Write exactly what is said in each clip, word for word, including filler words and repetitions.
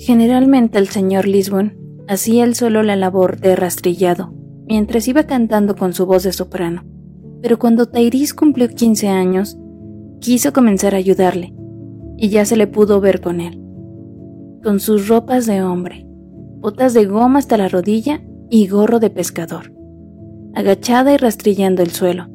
Generalmente el señor Lisbon hacía él solo la labor de rastrillado, mientras iba cantando con su voz de soprano. Pero cuando Tyrese cumplió quince años, quiso comenzar a ayudarle, y ya se le pudo ver con él, con sus ropas de hombre, botas de goma hasta la rodilla y gorro de pescador, agachada y rastrillando el suelo.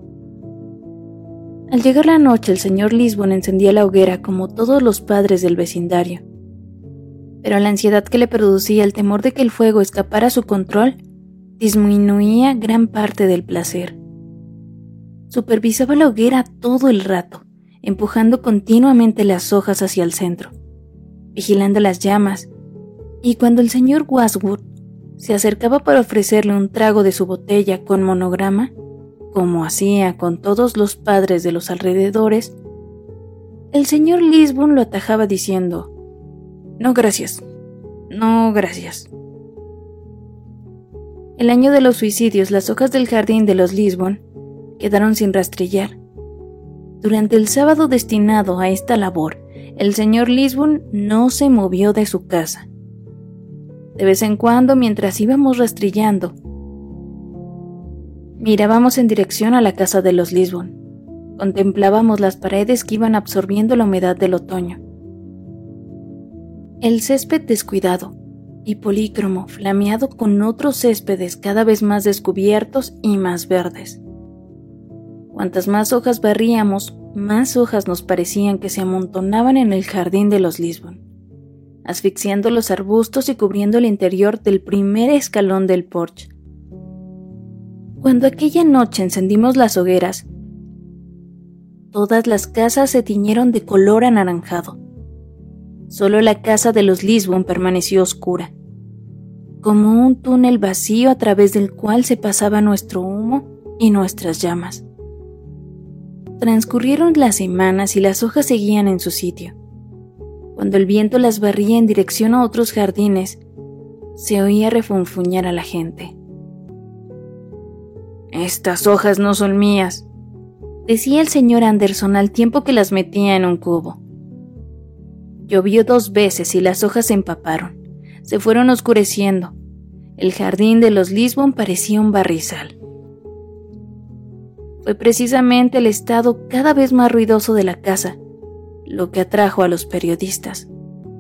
Al llegar la noche, el señor Lisbon encendía la hoguera como todos los padres del vecindario, pero la ansiedad que le producía el temor de que el fuego escapara a su control disminuía gran parte del placer. Supervisaba la hoguera todo el rato, empujando continuamente las hojas hacia el centro, vigilando las llamas, y cuando el señor Waswood se acercaba para ofrecerle un trago de su botella con monograma, como hacía con todos los padres de los alrededores, el señor Lisbon lo atajaba diciendo: «No gracias, no gracias». El año de los suicidios, las hojas del jardín de los Lisbon quedaron sin rastrillar. Durante el sábado destinado a esta labor, el señor Lisbon no se movió de su casa. De vez en cuando, mientras íbamos rastrillando, mirábamos en dirección a la casa de los Lisbon. Contemplábamos las paredes que iban absorbiendo la humedad del otoño. El césped descuidado y polícromo, flameado con otros céspedes cada vez más descubiertos y más verdes. Cuantas más hojas barríamos, más hojas nos parecían que se amontonaban en el jardín de los Lisbon, asfixiando los arbustos y cubriendo el interior del primer escalón del porche. Cuando aquella noche encendimos las hogueras, todas las casas se tiñeron de color anaranjado. Solo la casa de los Lisbon permaneció oscura, como un túnel vacío a través del cual se pasaba nuestro humo y nuestras llamas. Transcurrieron las semanas y las hojas seguían en su sitio. Cuando el viento las barría en dirección a otros jardines, se oía refunfuñar a la gente. «Estas hojas no son mías», decía el señor Anderson al tiempo que las metía en un cubo. Llovió dos veces y las hojas se empaparon, se fueron oscureciendo. El jardín de los Lisbon parecía un barrizal. Fue precisamente el estado cada vez más ruidoso de la casa lo que atrajo a los periodistas.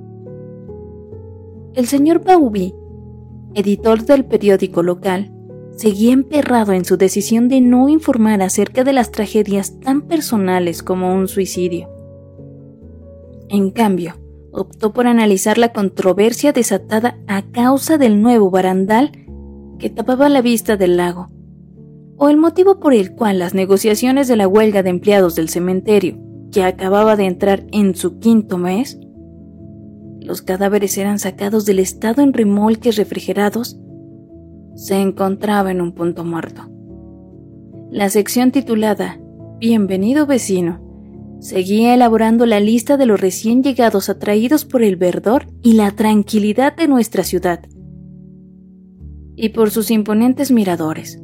El señor Bauby, editor del periódico local, seguía emperrado en su decisión de no informar acerca de las tragedias tan personales como un suicidio. En cambio, optó por analizar la controversia desatada a causa del nuevo barandal que tapaba la vista del lago, o el motivo por el cual las negociaciones de la huelga de empleados del cementerio, que acababa de entrar en su quinto mes, los cadáveres eran sacados del estado en remolques refrigerados, se encontraba en un punto muerto. La sección titulada «Bienvenido vecino» seguía elaborando la lista de los recién llegados atraídos por el verdor y la tranquilidad de nuestra ciudad, y por sus imponentes miradores.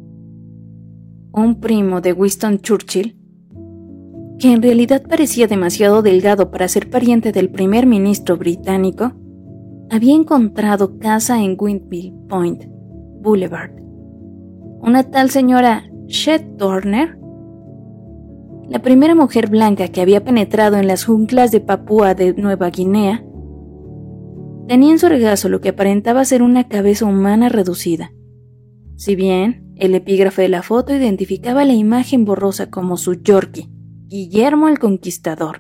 Un primo de Winston Churchill, que en realidad parecía demasiado delgado para ser pariente del primer ministro británico, había encontrado casa en Windmill Point Boulevard. Una tal señora Chet Turner, la primera mujer blanca que había penetrado en las junglas de Papúa de Nueva Guinea, tenía en su regazo lo que aparentaba ser una cabeza humana reducida. Si bien el epígrafe de la foto identificaba la imagen borrosa como su Yorkie, Guillermo el Conquistador.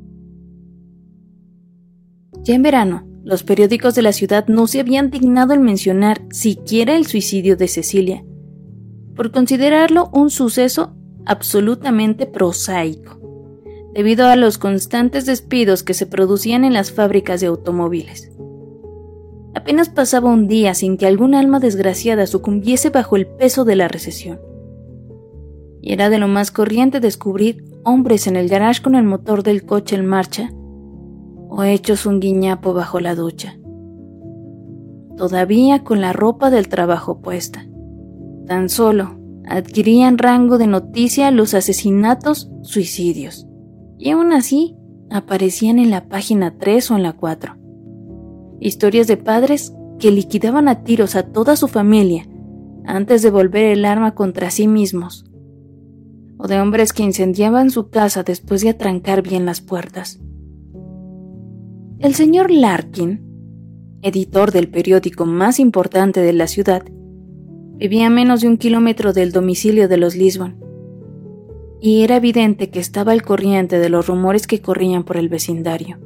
Ya en verano, los periódicos de la ciudad no se habían dignado en mencionar siquiera el suicidio de Cecilia, por considerarlo un suceso absolutamente prosaico, debido a los constantes despidos que se producían en las fábricas de automóviles. Apenas pasaba un día sin que algún alma desgraciada sucumbiese bajo el peso de la recesión. Y era de lo más corriente descubrir hombres en el garage con el motor del coche en marcha o hechos un guiñapo bajo la ducha, todavía con la ropa del trabajo puesta. Tan solo adquirían rango de noticia los asesinatos, suicidios, y aún así aparecían en la página tres o en la cuatro. Historias de padres que liquidaban a tiros a toda su familia antes de volver el arma contra sí mismos, o de hombres que incendiaban su casa después de atrancar bien las puertas. El señor Larkin, editor del periódico más importante de la ciudad, vivía a menos de un kilómetro del domicilio de los Lisbon, y era evidente que estaba al corriente de los rumores que corrían por el vecindario.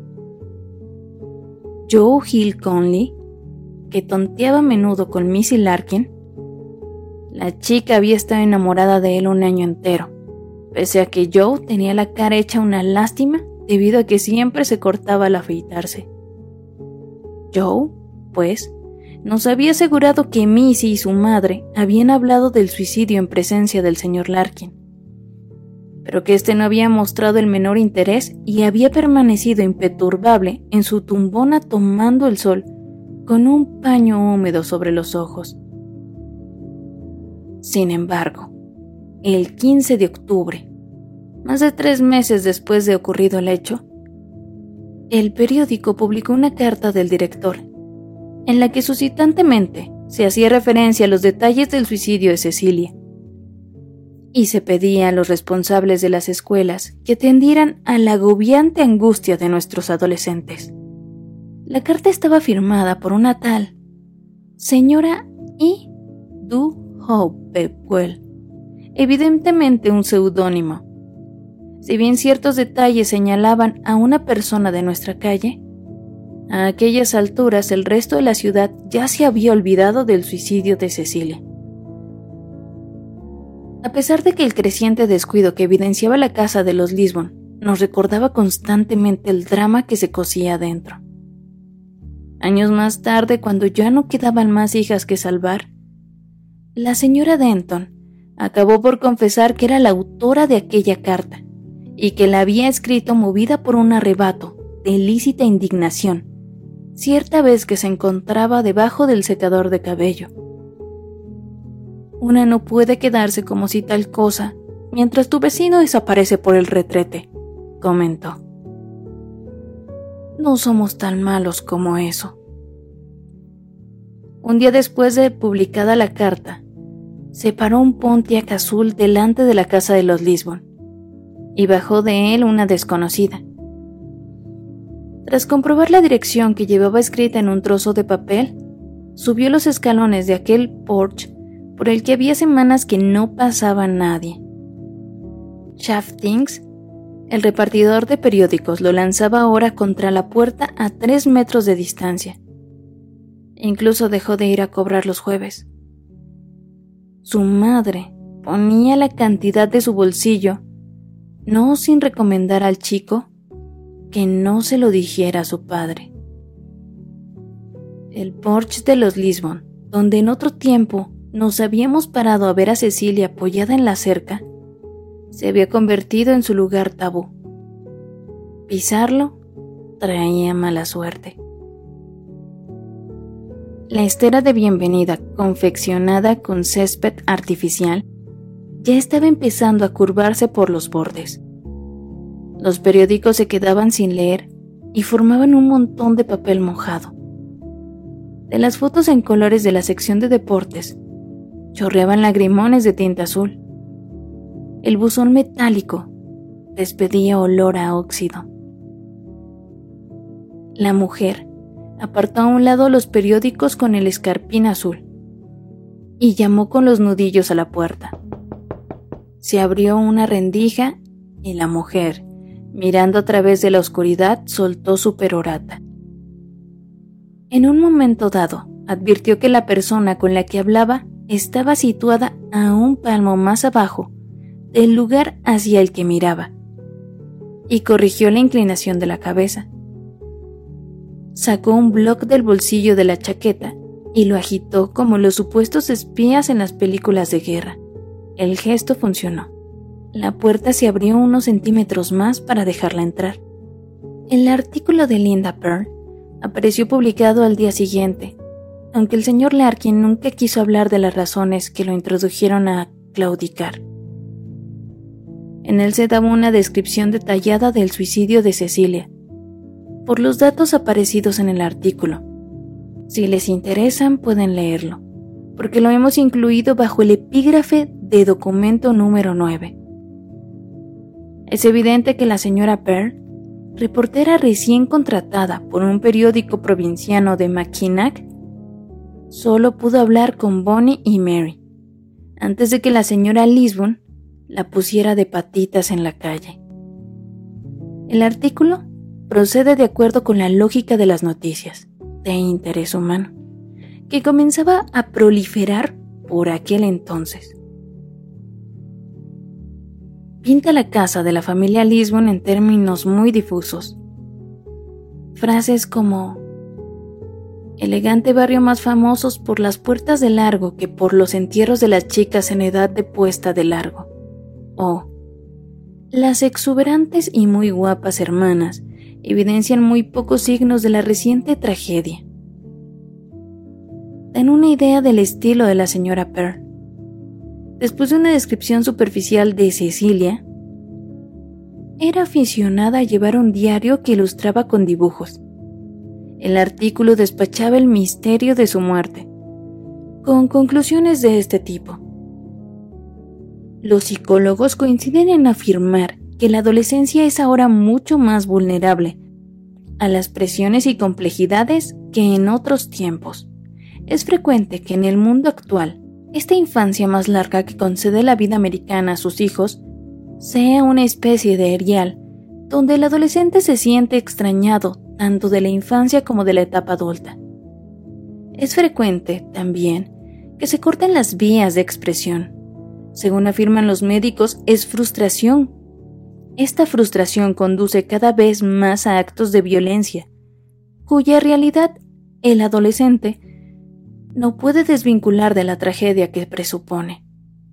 Joe Hill Conley, que tonteaba a menudo con Missy Larkin, la chica había estado enamorada de él un año entero, pese a que Joe tenía la cara hecha una lástima debido a que siempre se cortaba al afeitarse. Joe, pues, nos había asegurado que Missy y su madre habían hablado del suicidio en presencia del señor Larkin, pero que éste no había mostrado el menor interés y había permanecido imperturbable en su tumbona tomando el sol con un paño húmedo sobre los ojos. Sin embargo, el quince de octubre, más de tres meses después de ocurrido el hecho, el periódico publicó una carta del director, en la que suscitantemente se hacía referencia a los detalles del suicidio de Cecilia, y se pedía a los responsables de las escuelas que atendieran a la agobiante angustia de nuestros adolescentes. La carta estaba firmada por una tal señora E. Du Hopewell, evidentemente un seudónimo. Si bien ciertos detalles señalaban a una persona de nuestra calle, a aquellas alturas el resto de la ciudad ya se había olvidado del suicidio de Cecilia. A pesar de que el creciente descuido que evidenciaba la casa de los Lisbon nos recordaba constantemente el drama que se cosía adentro. Años más tarde, cuando ya no quedaban más hijas que salvar, la señora Denton acabó por confesar que era la autora de aquella carta y que la había escrito movida por un arrebato de ilícita indignación, cierta vez que se encontraba debajo del secador de cabello. Una no puede quedarse como si tal cosa mientras tu vecino desaparece por el retrete, comentó. No somos tan malos como eso. Un día después de publicada la carta, se paró un Pontiac azul delante de la casa de los Lisbon y bajó de él una desconocida. Tras comprobar la dirección que llevaba escrita en un trozo de papel, subió los escalones de aquel porche por el que había semanas que no pasaba nadie. Shaftings, el repartidor de periódicos, lo lanzaba ahora contra la puerta a tres metros de distancia. Incluso dejó de ir a cobrar los jueves. Su madre ponía la cantidad de su bolsillo, no sin recomendar al chico que no se lo dijera a su padre. El porche de los Lisbon, donde en otro tiempo nos habíamos parado a ver a Cecilia apoyada en la cerca, se había convertido en su lugar tabú. Pisarlo traía mala suerte. La estera de bienvenida, confeccionada con césped artificial, ya estaba empezando a curvarse por los bordes. Los periódicos se quedaban sin leer y formaban un montón de papel mojado. De las fotos en colores de la sección de deportes, chorreaban lagrimones de tinta azul. El buzón metálico despedía olor a óxido. La mujer apartó a un lado los periódicos con el escarpín azul y llamó con los nudillos a la puerta. Se abrió una rendija y la mujer, mirando a través de la oscuridad, soltó su perorata. En un momento dado, advirtió que la persona con la que hablaba estaba situada a un palmo más abajo del lugar hacia el que miraba, y corrigió la inclinación de la cabeza. Sacó un bloc del bolsillo de la chaqueta y lo agitó como los supuestos espías en las películas de guerra. El gesto funcionó. La puerta se abrió unos centímetros más para dejarla entrar. El artículo de Linda Pearl apareció publicado al día siguiente, aunque el señor Larkin nunca quiso hablar de las razones que lo introdujeron a claudicar. En él se daba una descripción detallada del suicidio de Cecilia. Por los datos aparecidos en el artículo, Si les interesan, pueden leerlo, porque lo hemos incluido bajo el epígrafe de documento número nueve. Es evidente que la señora Pearl, reportera recién contratada por un periódico provinciano de Mackinac, solo pudo hablar con Bonnie y Mary, antes de que la señora Lisbon la pusiera de patitas en la calle. El artículo procede de acuerdo con la lógica de las noticias de interés humano, que comenzaba a proliferar por aquel entonces. Pinta la casa de la familia Lisbon en términos muy difusos. Frases como elegante barrio más famosos por las puertas de largo que por los entierros de las chicas en edad de puesta de largo, o las exuberantes y muy guapas hermanas evidencian muy pocos signos de la reciente tragedia. Dan una idea del estilo de la señora Pearl. Después de una descripción superficial de Cecilia, era aficionada a llevar un diario que ilustraba con dibujos. El artículo despachaba el misterio de su muerte, con conclusiones de este tipo. Los psicólogos coinciden en afirmar que la adolescencia es ahora mucho más vulnerable a las presiones y complejidades que en otros tiempos. Es frecuente que en el mundo actual, esta infancia más larga que concede la vida americana a sus hijos sea una especie de erial, donde el adolescente se siente extrañado tanto de la infancia como de la etapa adulta. Es frecuente, también, que se corten las vías de expresión. Según afirman los médicos, es frustración. Esta frustración conduce cada vez más a actos de violencia, cuya realidad el adolescente no puede desvincular de la tragedia que presupone.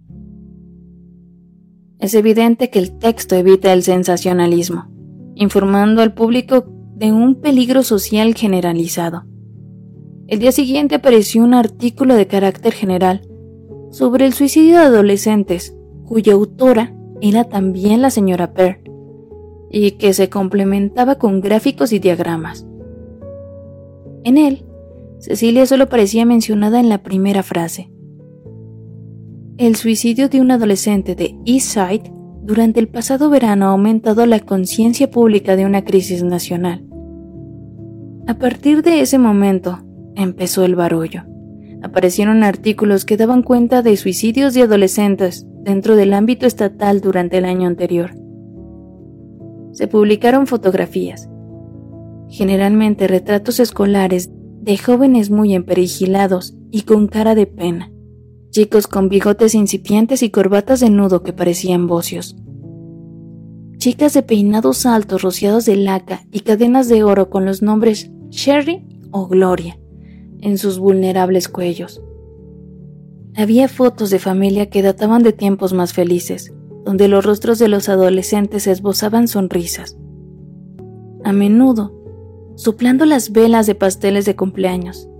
Es evidente que el texto evita el sensacionalismo, informando al público de un peligro social generalizado. El día siguiente apareció un artículo de carácter general sobre el suicidio de adolescentes, cuya autora era también la señora Pearl, y que se complementaba con gráficos y diagramas. En él, Cecilia solo parecía mencionada en la primera frase. El suicidio de un adolescente de East Side durante el pasado verano ha aumentado la conciencia pública de una crisis nacional. A partir de ese momento, empezó el barullo. Aparecieron artículos que daban cuenta de suicidios de adolescentes dentro del ámbito estatal durante el año anterior. Se publicaron fotografías, generalmente retratos escolares de jóvenes muy emperigilados y con cara de pena, chicos con bigotes incipientes y corbatas de nudo que parecían bocios, chicas de peinados altos rociados de laca y cadenas de oro con los nombres Sherry o Gloria en sus vulnerables cuellos. Había fotos de familia que databan de tiempos más felices, donde los rostros de los adolescentes esbozaban sonrisas. A menudo, soplando las velas de pasteles de cumpleaños.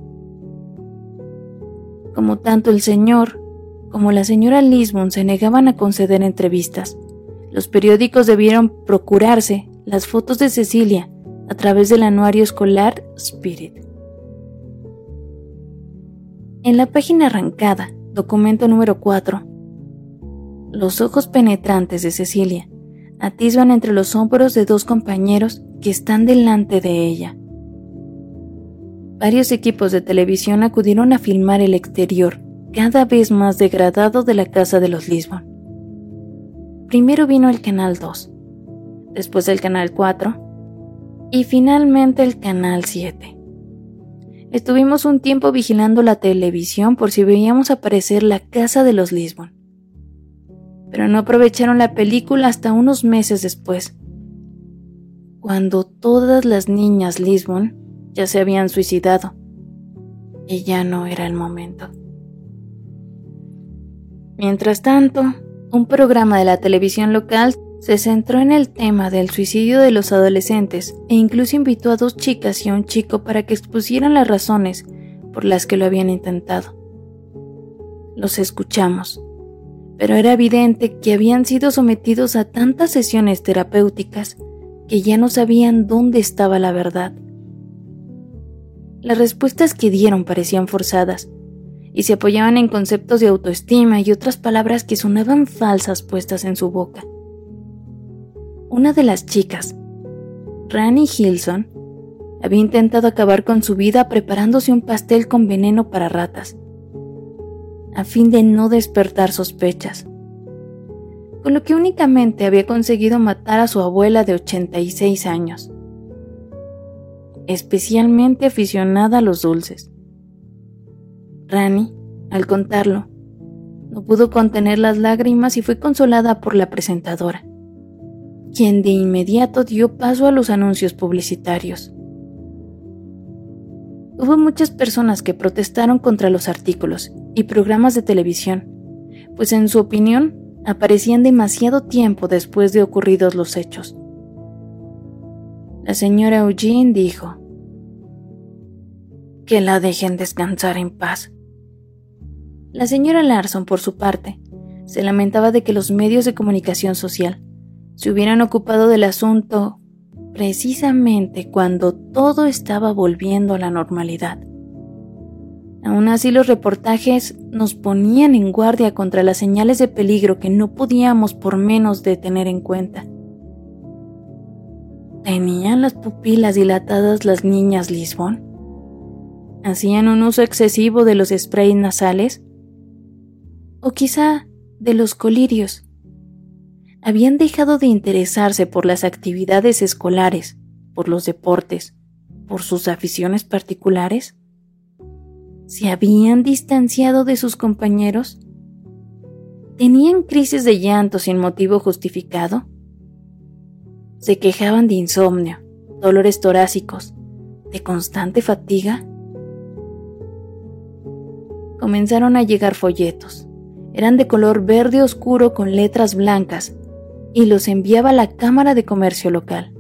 Como tanto el señor como la señora Lisbon se negaban a conceder entrevistas, los periódicos debieron procurarse las fotos de Cecilia a través del anuario escolar Spirit. En la página arrancada, documento número cuatro, los ojos penetrantes de Cecilia atisban entre los hombros de dos compañeros que están delante de ella. Varios equipos de televisión acudieron a filmar el exterior cada vez más degradado de la casa de los Lisbon. Primero vino el Canal dos, después el Canal cuatro y finalmente el Canal siete. Estuvimos un tiempo vigilando la televisión por si veíamos aparecer la casa de los Lisbon, pero no aprovecharon la película hasta unos meses después, cuando todas las niñas Lisbon ya se habían suicidado y ya no era el momento. Mientras tanto, un programa de la televisión local se centró en el tema del suicidio de los adolescentes e incluso invitó a dos chicas y a un chico para que expusieran las razones por las que lo habían intentado. Los escuchamos, pero era evidente que habían sido sometidos a tantas sesiones terapéuticas que ya no sabían dónde estaba la verdad. Las respuestas que dieron parecían forzadas y se apoyaban en conceptos de autoestima y otras palabras que sonaban falsas puestas en su boca. Una de las chicas, Rani Hilson, había intentado acabar con su vida preparándose un pastel con veneno para ratas, a fin de no despertar sospechas, con lo que únicamente había conseguido matar a su abuela de ochenta y seis años, especialmente aficionada a los dulces. Rani, al contarlo, no pudo contener las lágrimas y fue consolada por la presentadora, quien de inmediato dio paso a los anuncios publicitarios. Hubo muchas personas que protestaron contra los artículos y programas de televisión, pues en su opinión aparecían demasiado tiempo después de ocurridos los hechos. La señora Eugene dijo: "Que la dejen descansar en paz". La señora Larson, por su parte, se lamentaba de que los medios de comunicación social se hubieran ocupado del asunto precisamente cuando todo estaba volviendo a la normalidad. Aún así, los reportajes nos ponían en guardia contra las señales de peligro que no podíamos por menos de tener en cuenta. ¿Tenían las pupilas dilatadas las niñas Lisbon? ¿Hacían un uso excesivo de los sprays nasales? ¿O quizá de los colirios? ¿Habían dejado de interesarse por las actividades escolares, por los deportes, por sus aficiones particulares? ¿Se habían distanciado de sus compañeros? ¿Tenían crisis de llanto sin motivo justificado? ¿Se quejaban de insomnio, dolores torácicos, de constante fatiga? Comenzaron a llegar folletos. Eran de color verde oscuro con letras blancas y los enviaba a la Cámara de Comercio local.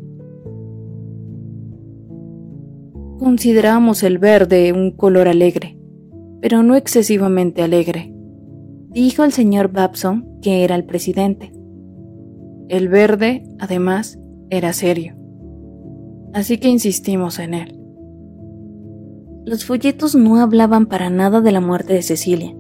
Consideramos el verde un color alegre, pero no excesivamente alegre, dijo el señor Babson, que era el presidente. El verde, además, era serio, así que insistimos en él. Los folletos no hablaban para nada de la muerte de Cecilia,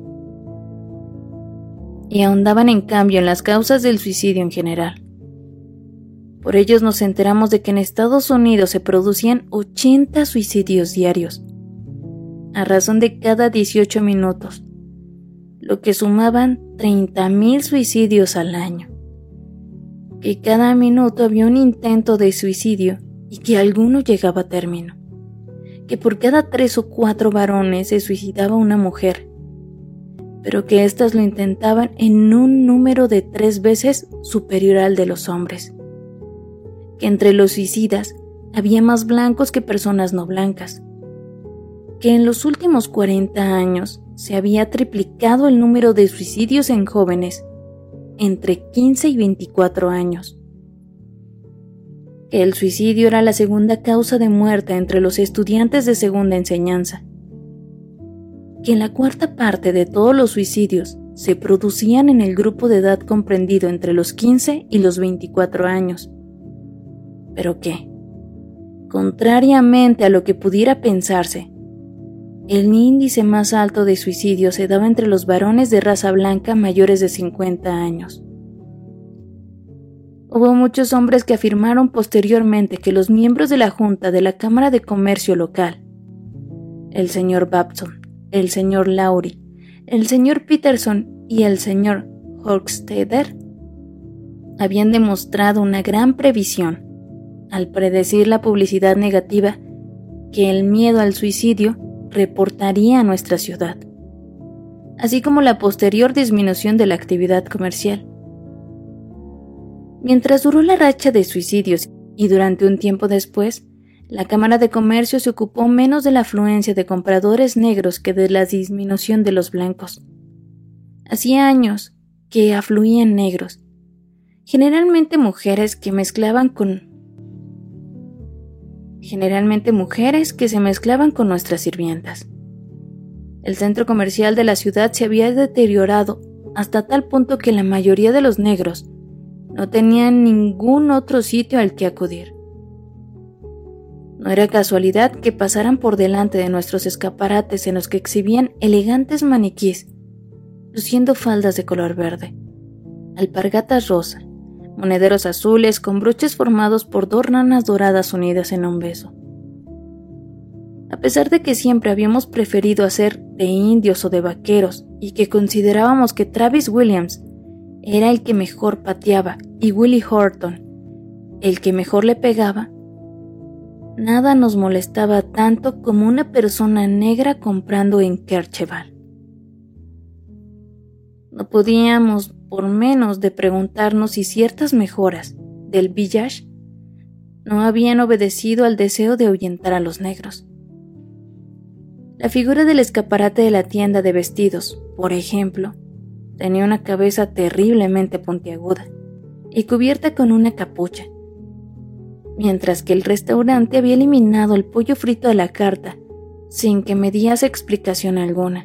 y ahondaban en cambio en las causas del suicidio en general. Por ellos nos enteramos de que en Estados Unidos se producían ochenta suicidios diarios, a razón de cada dieciocho minutos, lo que sumaban treinta mil suicidios al año, que cada minuto había un intento de suicidio y que alguno llegaba a término, que por cada tres o cuatro varones se suicidaba una mujer, pero que éstas lo intentaban en un número de tres veces superior al de los hombres, que entre los suicidas había más blancos que personas no blancas, que en los últimos cuarenta años se había triplicado el número de suicidios en jóvenes entre quince y veinticuatro años, que el suicidio era la segunda causa de muerte entre los estudiantes de segunda enseñanza, que la cuarta parte de todos los suicidios se producían en el grupo de edad comprendido entre los quince y los veinticuatro años, pero que, contrariamente a lo que pudiera pensarse, el índice más alto de suicidios se daba entre los varones de raza blanca mayores de cincuenta años. Hubo muchos hombres que afirmaron posteriormente que los miembros de la Junta de la Cámara de Comercio local, el señor Babson, el señor Lowry, el señor Peterson y el señor Hochstetter, habían demostrado una gran previsión al predecir la publicidad negativa que el miedo al suicidio reportaría a nuestra ciudad, así como la posterior disminución de la actividad comercial. Mientras duró la racha de suicidios y durante un tiempo después, la Cámara de Comercio se ocupó menos de la afluencia de compradores negros que de la disminución de los blancos. Hacía años que afluían negros, generalmente mujeres que mezclaban con generalmente mujeres que se mezclaban con nuestras sirvientas. El centro comercial de la ciudad se había deteriorado hasta tal punto que la mayoría de los negros no tenían ningún otro sitio al que acudir. No era casualidad que pasaran por delante de nuestros escaparates en los que exhibían elegantes maniquís, luciendo faldas de color verde, alpargatas rosa, monederos azules con broches formados por dos ranas doradas unidas en un beso. A pesar de que siempre habíamos preferido hacer de indios o de vaqueros y que considerábamos que Travis Williams era el que mejor pateaba y Willie Horton el que mejor le pegaba, nada nos molestaba tanto como una persona negra comprando en Kercheval. No podíamos por menos de preguntarnos si ciertas mejoras del village no habían obedecido al deseo de ahuyentar a los negros. La figura del escaparate de la tienda de vestidos, por ejemplo, tenía una cabeza terriblemente puntiaguda y cubierta con una capucha, mientras que el restaurante había eliminado el pollo frito a la carta sin que me diese explicación alguna.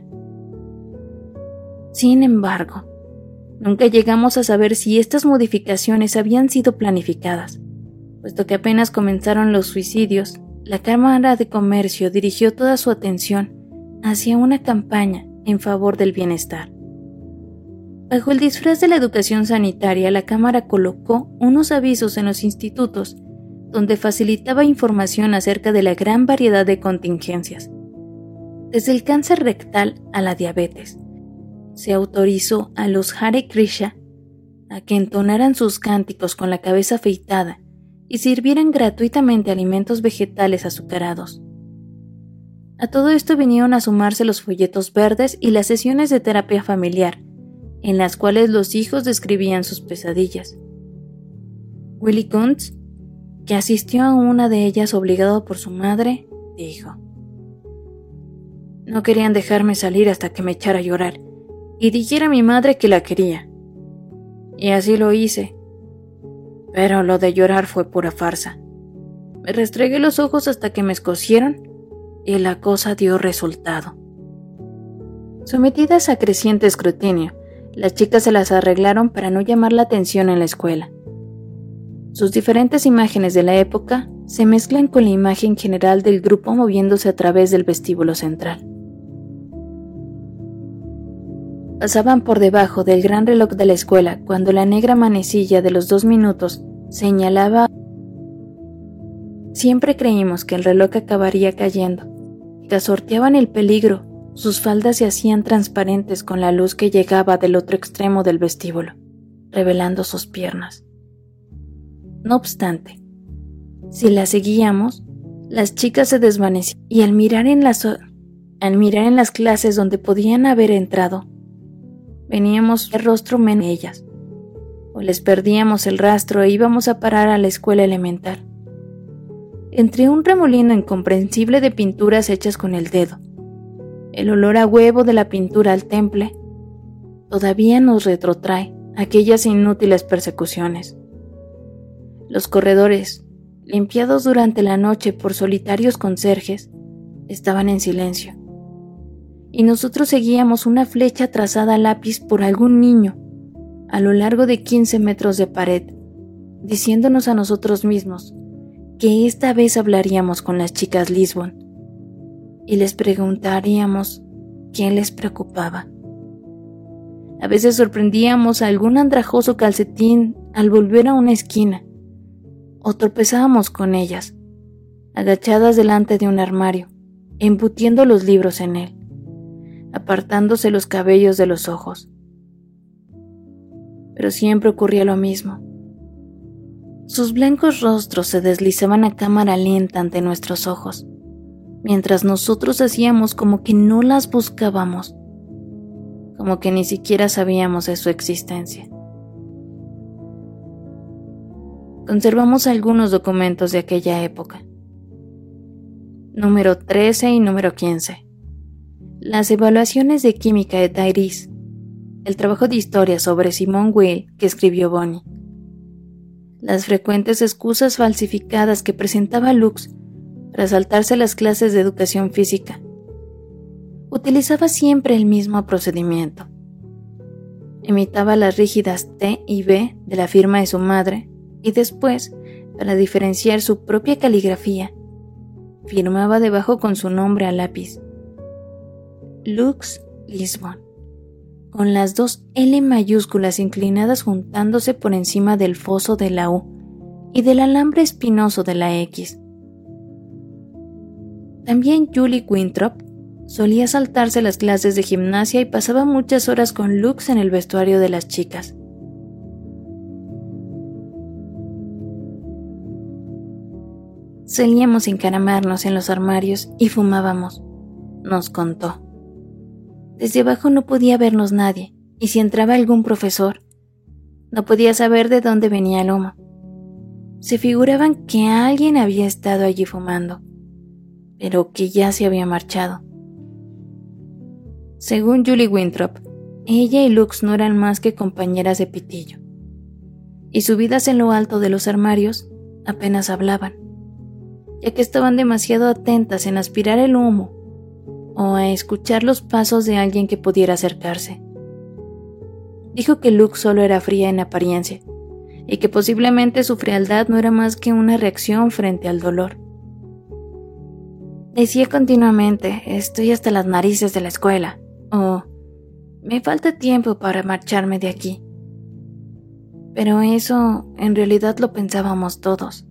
Sin embargo, nunca llegamos a saber si estas modificaciones habían sido planificadas, puesto que apenas comenzaron los suicidios, la Cámara de Comercio dirigió toda su atención hacia una campaña en favor del bienestar. Bajo el disfraz de la educación sanitaria, la Cámara colocó unos avisos en los institutos donde facilitaba información acerca de la gran variedad de contingencias. Desde el cáncer rectal a la diabetes, se autorizó a los Hare Krishna a que entonaran sus cánticos con la cabeza afeitada y sirvieran gratuitamente alimentos vegetales azucarados. A todo esto vinieron a sumarse los folletos verdes y las sesiones de terapia familiar, en las cuales los hijos describían sus pesadillas. Willie Kuntz, que asistió a una de ellas obligado por su madre, dijo: «No querían dejarme salir hasta que me echara a llorar y dijera a mi madre que la quería. Y así lo hice. Pero lo de llorar fue pura farsa. Me restregué los ojos hasta que me escocieron y la cosa dio resultado». Sometidas a creciente escrutinio, las chicas se las arreglaron para no llamar la atención en la escuela. Sus diferentes imágenes de la época se mezclan con la imagen general del grupo moviéndose a través del vestíbulo central. Pasaban por debajo del gran reloj de la escuela cuando la negra manecilla de los dos minutos señalaba. Siempre creímos que el reloj acabaría cayendo. Que sorteaban el peligro, sus faldas se hacían transparentes con la luz que llegaba del otro extremo del vestíbulo, revelando sus piernas. No obstante, si las seguíamos, las chicas se desvanecían y al mirar en las, al mirar en las clases donde podían haber entrado, veníamos el rostro menos de ellas, o les perdíamos el rastro e íbamos a parar a la escuela elemental. Entre un remolino incomprensible de pinturas hechas con el dedo, el olor a huevo de la pintura al temple, todavía nos retrotrae aquellas inútiles persecuciones. Los corredores, limpiados durante la noche por solitarios conserjes, estaban en silencio, y nosotros seguíamos una flecha trazada a lápiz por algún niño a lo largo de quince metros de pared, diciéndonos a nosotros mismos que esta vez hablaríamos con las chicas Lisbon y les preguntaríamos qué les preocupaba. A veces sorprendíamos a algún andrajoso calcetín al volver a una esquina, o tropezábamos con ellas, agachadas delante de un armario, embutiendo los libros en él, apartándose los cabellos de los ojos. Pero siempre ocurría lo mismo. Sus blancos rostros se deslizaban a cámara lenta ante nuestros ojos, mientras nosotros hacíamos como que no las buscábamos, como que ni siquiera sabíamos de su existencia. Conservamos algunos documentos de aquella época. Número trece y número quince. Las evaluaciones de química de Tyrese. El trabajo de historia sobre Simone Weil que escribió Bonnie. Las frecuentes excusas falsificadas que presentaba Lux para saltarse las clases de educación física. Utilizaba siempre el mismo procedimiento. Imitaba las rígidas T y B de la firma de su madre y después, para diferenciar su propia caligrafía, firmaba debajo con su nombre a lápiz: Lux Lisbon, con las dos L mayúsculas inclinadas juntándose por encima del foso de la U y del alambre espinoso de la X. También Julie Winthrop solía saltarse las clases de gimnasia y pasaba muchas horas con Lux en el vestuario de las chicas. Solíamos encaramarnos en los armarios y fumábamos, nos contó. Desde abajo no podía vernos nadie, y si entraba algún profesor, no podía saber de dónde venía el humo. Se figuraban que alguien había estado allí fumando, pero que ya se había marchado. Según Julie Winthrop, ella y Lux no eran más que compañeras de pitillo, y subidas en lo alto de los armarios apenas hablaban, ya que estaban demasiado atentas en aspirar el humo o a escuchar los pasos de alguien que pudiera acercarse. Dijo que Lux solo era fría en apariencia, y que posiblemente su frialdad no era más que una reacción frente al dolor. Decía continuamente: estoy hasta las narices de la escuela, o me falta tiempo para marcharme de aquí. Pero eso en realidad lo pensábamos todos.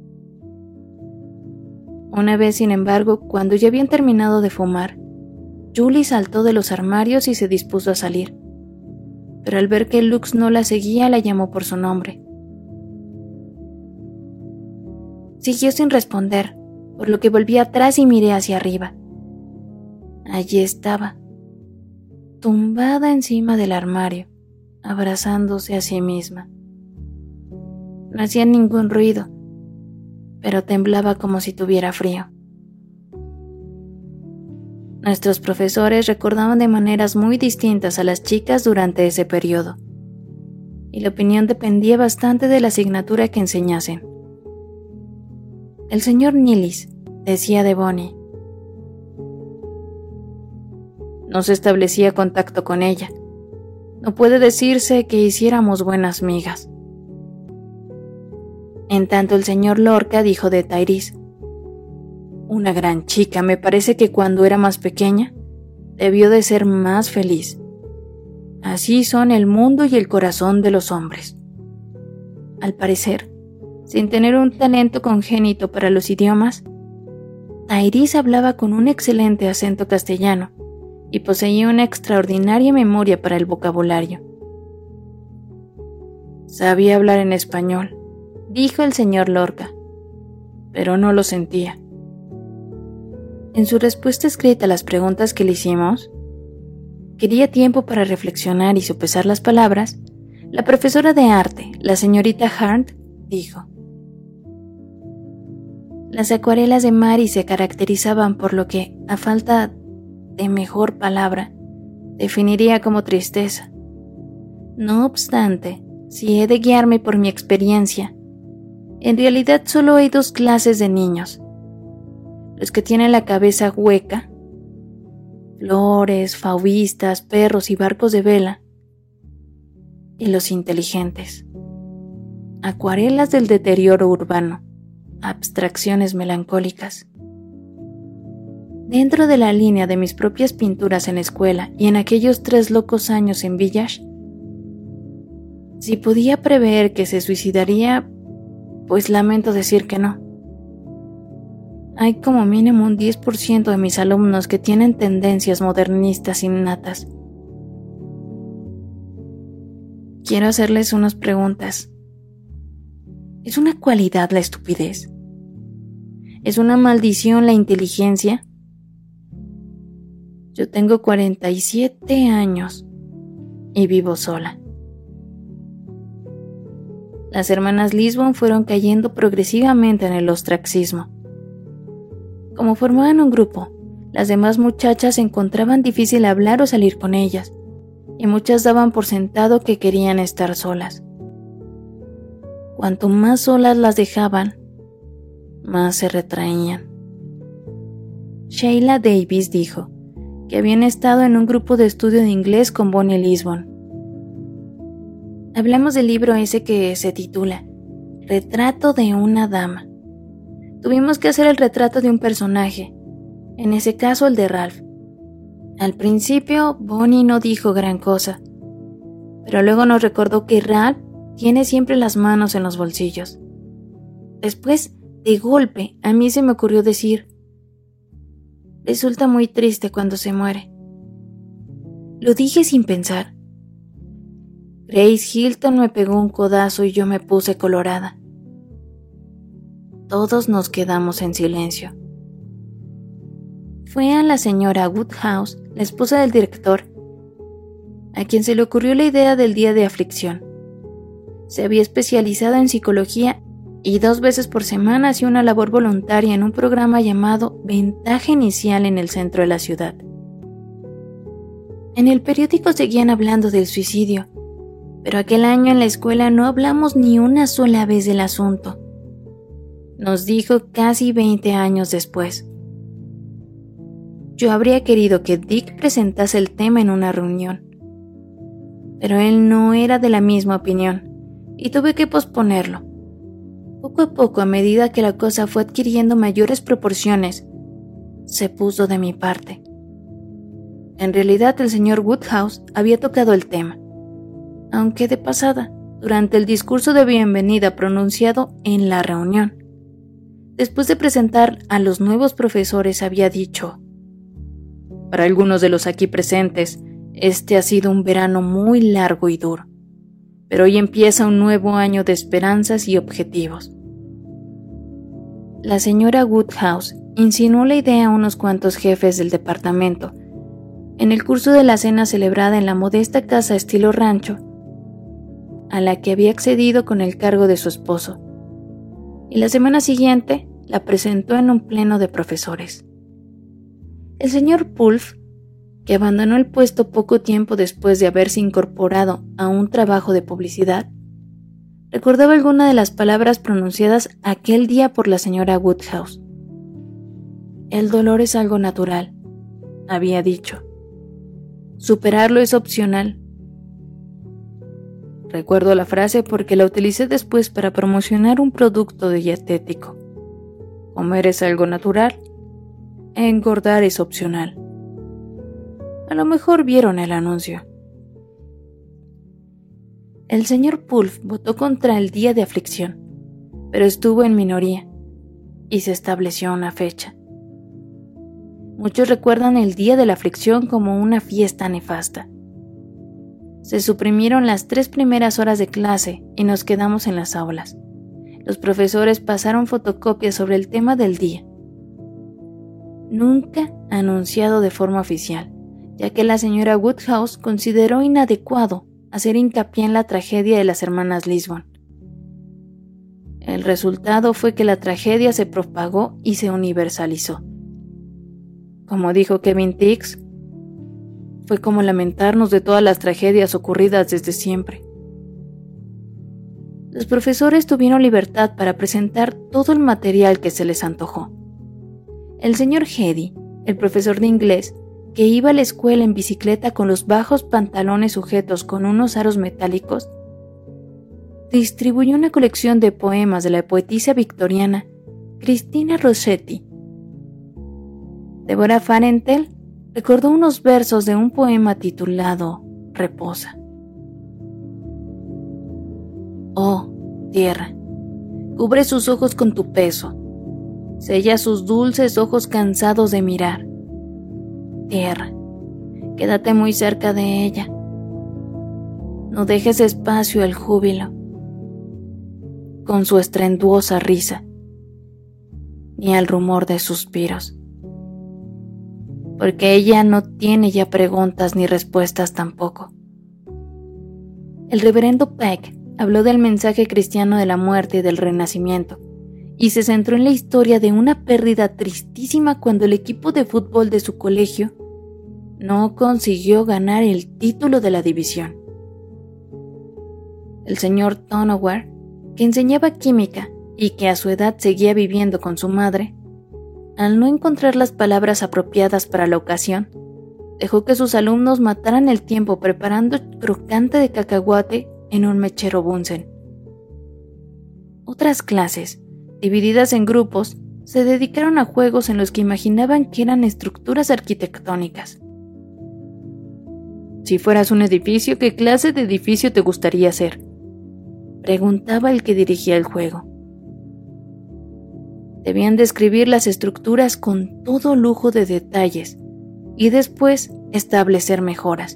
Una vez, sin embargo, cuando ya habían terminado de fumar, Julie saltó de los armarios y se dispuso a salir. Pero al ver que Lux no la seguía, la llamó por su nombre. Siguió sin responder, por lo que volví atrás y miré hacia arriba. Allí estaba, tumbada encima del armario, abrazándose a sí misma. No hacía ningún ruido, pero temblaba como si tuviera frío. Nuestros profesores recordaban de maneras muy distintas a las chicas durante ese periodo, y la opinión dependía bastante de la asignatura que enseñasen. El señor Nilis decía de Bonnie: no se establecía contacto con ella. No puede decirse que hiciéramos buenas migas. En tanto, el señor Lorca dijo de Tyrese: una gran chica, me parece que cuando era más pequeña debió de ser más feliz. Así son el mundo y el corazón de los hombres. Al parecer, sin tener un talento congénito para los idiomas, Tyrese hablaba con un excelente acento castellano y poseía una extraordinaria memoria para el vocabulario. Sabía hablar en español, dijo el señor Lorca, pero no lo sentía. En su respuesta escrita a las preguntas que le hicimos, quería tiempo para reflexionar y sopesar las palabras, la profesora de arte, la señorita Hart, dijo: las acuarelas de Mary se caracterizaban por lo que, a falta de mejor palabra, definiría como tristeza. No obstante, si he de guiarme por mi experiencia, en realidad solo hay dos clases de niños: los que tienen la cabeza hueca, flores, fauvistas, perros y barcos de vela, y los inteligentes, acuarelas del deterioro urbano, abstracciones melancólicas. Dentro de la línea de mis propias pinturas en la escuela y en aquellos tres locos años en Village, si podía prever que se suicidaría, pues lamento decir que no. Hay como mínimo un diez por ciento de mis alumnos que tienen tendencias modernistas innatas. Quiero hacerles unas preguntas. ¿Es una cualidad la estupidez? ¿Es una maldición la inteligencia? Yo tengo cuarenta y siete años y vivo sola. Las hermanas Lisbon fueron cayendo progresivamente en el ostracismo. Como formaban un grupo, las demás muchachas encontraban difícil hablar o salir con ellas, y muchas daban por sentado que querían estar solas. Cuanto más solas las dejaban, más se retraían. Sheila Davis dijo que habían estado en un grupo de estudio de inglés con Bonnie Lisbon. Hablamos del libro ese que se titula Retrato de una dama, Tuvimos que hacer el retrato de un personaje, en ese caso el de Ralph. Al principio, Bonnie no dijo gran cosa, pero luego nos recordó que Ralph tiene siempre las manos en los bolsillos. Después, de golpe, a mí se me ocurrió decir: resulta muy triste cuando se muere. Lo dije sin pensar. Grace Hilton me pegó un codazo y yo me puse colorada. Todos nos quedamos en silencio. Fue a la señora Woodhouse, la esposa del director, a quien se le ocurrió la idea del día de aflicción. Se había especializado en psicología y dos veces por semana hacía una labor voluntaria en un programa llamado Ventaja Inicial en el centro de la ciudad. En el periódico seguían hablando del suicidio, pero aquel año en la escuela no hablamos ni una sola vez del asunto. Nos dijo casi veinte años después. Yo habría querido que Dick presentase el tema en una reunión, pero él no era de la misma opinión y tuve que posponerlo. Poco a poco, a medida que la cosa fue adquiriendo mayores proporciones, se puso de mi parte. En realidad, el señor Woodhouse había tocado el tema, aunque de pasada, durante el discurso de bienvenida pronunciado en la reunión. Después de presentar a los nuevos profesores, había dicho: para algunos de los aquí presentes, este ha sido un verano muy largo y duro, pero hoy empieza un nuevo año de esperanzas y objetivos. La señora Woodhouse insinuó la idea a unos cuantos jefes del departamento en el curso de la cena celebrada en la modesta casa estilo rancho, a la que había accedido con el cargo de su esposo, y la semana siguiente la presentó en un pleno de profesores. El señor Pulf, que abandonó el puesto poco tiempo después de haberse incorporado a un trabajo de publicidad, recordaba alguna de las palabras pronunciadas aquel día por la señora Woodhouse. El dolor es algo natural, había dicho. Superarlo es opcional. Recuerdo la frase porque la utilicé después para promocionar un producto dietético. Comer es algo natural, engordar es opcional. A lo mejor vieron el anuncio. El señor Pulf votó contra el día de aflicción, pero estuvo en minoría y se estableció una fecha. Muchos recuerdan el día de la aflicción como una fiesta nefasta. Se suprimieron las tres primeras horas de clase y nos quedamos en las aulas. Los profesores pasaron fotocopias sobre el tema del día, nunca anunciado de forma oficial, ya que la señora Woodhouse consideró inadecuado hacer hincapié en la tragedia de las hermanas Lisbon. El resultado fue que la tragedia se propagó y se universalizó. Como dijo Kevin Tix, fue como lamentarnos de todas las tragedias ocurridas desde siempre. Los profesores tuvieron libertad para presentar todo el material que se les antojó. El señor Heady, el profesor de inglés, que iba a la escuela en bicicleta con los bajos pantalones sujetos con unos aros metálicos, distribuyó una colección de poemas de la poetisa victoriana Cristina Rossetti. Deborah Farenthal recordó unos versos de un poema titulado Reposa. Oh, tierra, cubre sus ojos con tu peso, sella sus dulces ojos cansados de mirar. Tierra, quédate muy cerca de ella. No dejes espacio al júbilo, con su estruendosa risa, ni al rumor de suspiros, porque ella no tiene ya preguntas ni respuestas tampoco. El reverendo Peck habló del mensaje cristiano de la muerte y del renacimiento, y se centró en la historia de una pérdida tristísima cuando el equipo de fútbol de su colegio no consiguió ganar el título de la división. El señor Tonoware, que enseñaba química y que a su edad seguía viviendo con su madre, al no encontrar las palabras apropiadas para la ocasión, dejó que sus alumnos mataran el tiempo preparando crocante de cacahuate en un mechero Bunsen. Otras clases, divididas en grupos, se dedicaron a juegos en los que imaginaban que eran estructuras arquitectónicas. Si fueras un edificio, ¿qué clase de edificio te gustaría ser?, preguntaba el que dirigía el juego. Debían describir las estructuras con todo lujo de detalles y después establecer mejoras.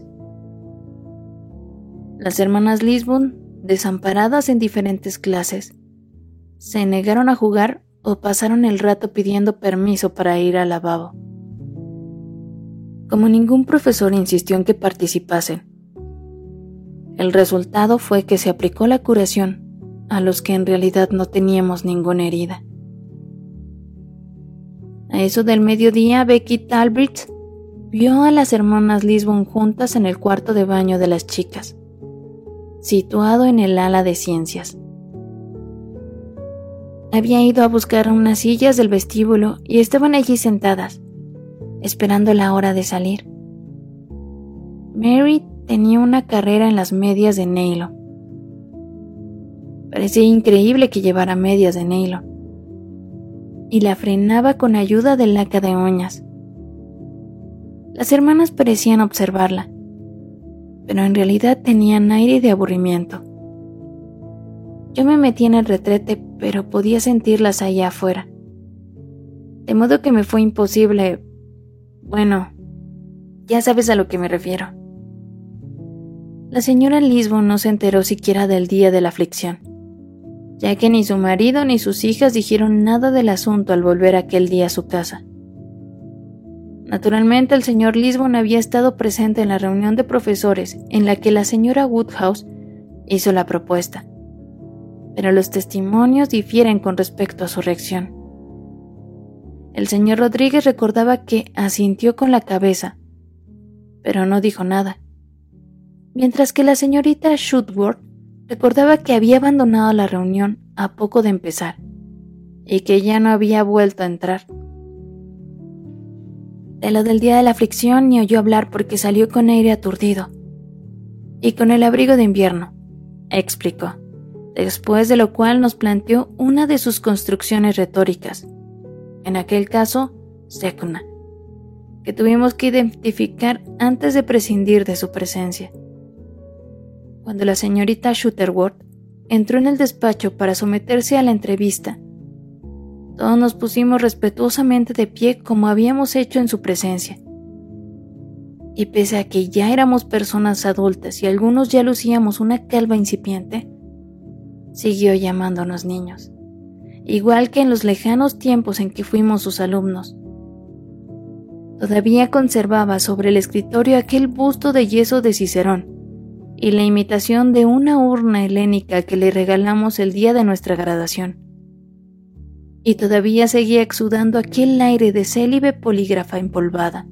Las hermanas Lisbon, desamparadas en diferentes clases, se negaron a jugar o pasaron el rato pidiendo permiso para ir al lavabo. Como ningún profesor insistió en que participasen, el resultado fue que se aplicó la curación a los que en realidad no teníamos ninguna herida. A eso del mediodía, Becky Talbert vio a las hermanas Lisbon juntas en el cuarto de baño de las chicas, situado en el ala de ciencias. Había ido a buscar unas sillas del vestíbulo y estaban allí sentadas, esperando la hora de salir. Mary tenía una carrera en las medias de nylon. Parecía increíble que llevara medias de nylon, y la frenaba con ayuda de laca de uñas. Las hermanas parecían observarla, pero en realidad tenían aire de aburrimiento. Yo me metí en el retrete, pero podía sentirlas allá afuera, de modo que me fue imposible. Bueno, ya sabes a lo que me refiero. La señora Lisbon no se enteró siquiera del día de la aflicción, ya que ni su marido ni sus hijas dijeron nada del asunto al volver aquel día a su casa. Naturalmente, el señor Lisbon había estado presente en la reunión de profesores en la que la señora Woodhouse hizo la propuesta, pero los testimonios difieren con respecto a su reacción. El señor Rodríguez recordaba que asintió con la cabeza, pero no dijo nada, mientras que la señorita Shuttleworth recordaba que había abandonado la reunión a poco de empezar y que ya no había vuelto a entrar. De lo del día de la aflicción ni oyó hablar porque salió con aire aturdido y con el abrigo de invierno, explicó, después de lo cual nos planteó una de sus construcciones retóricas, en aquel caso, secunda, que tuvimos que identificar antes de prescindir de su presencia. Cuando la señorita Shuttleworth entró en el despacho para someterse a la entrevista, todos nos pusimos respetuosamente de pie como habíamos hecho en su presencia. Y pese a que ya éramos personas adultas y algunos ya lucíamos una calva incipiente, siguió llamándonos niños, igual que en los lejanos tiempos en que fuimos sus alumnos. Todavía conservaba sobre el escritorio aquel busto de yeso de Cicerón y la imitación de una urna helénica que le regalamos el día de nuestra graduación. Y todavía seguía exudando aquel aire de célibe polígrafa empolvada.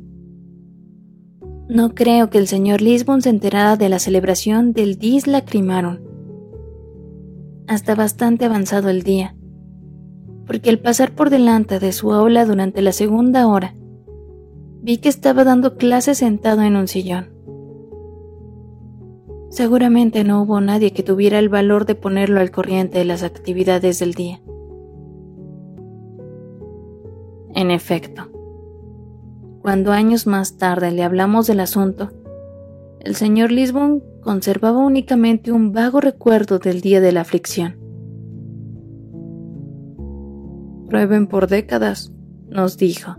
No creo que el señor Lisbon se enterara de la celebración del Dies Lacrimarum hasta bastante avanzado el día, porque al pasar por delante de su aula durante la segunda hora, vi que estaba dando clase sentado en un sillón. Seguramente no hubo nadie que tuviera el valor de ponerlo al corriente de las actividades del día. En efecto, cuando años más tarde le hablamos del asunto, el señor Lisbon conservaba únicamente un vago recuerdo del día de la aflicción. Prueben por décadas, nos dijo.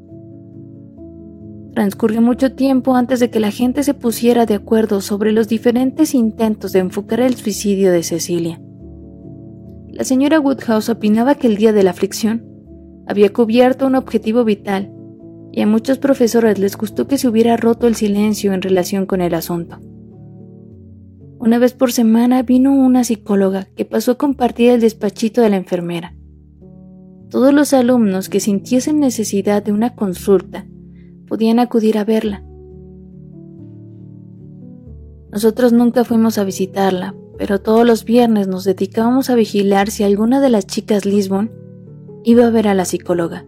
Transcurrió mucho tiempo antes de que la gente se pusiera de acuerdo sobre los diferentes intentos de enfocar el suicidio de Cecilia. La señora Woodhouse opinaba que el día de la aflicción había cubierto un objetivo vital y a muchos profesores les gustó que se hubiera roto el silencio en relación con el asunto. Una vez por semana vino una psicóloga que pasó a compartir el despachito de la enfermera. Todos los alumnos que sintiesen necesidad de una consulta podían acudir a verla. Nosotros nunca fuimos a visitarla, pero todos los viernes nos dedicábamos a vigilar si alguna de las chicas Lisbon iba a ver a la psicóloga.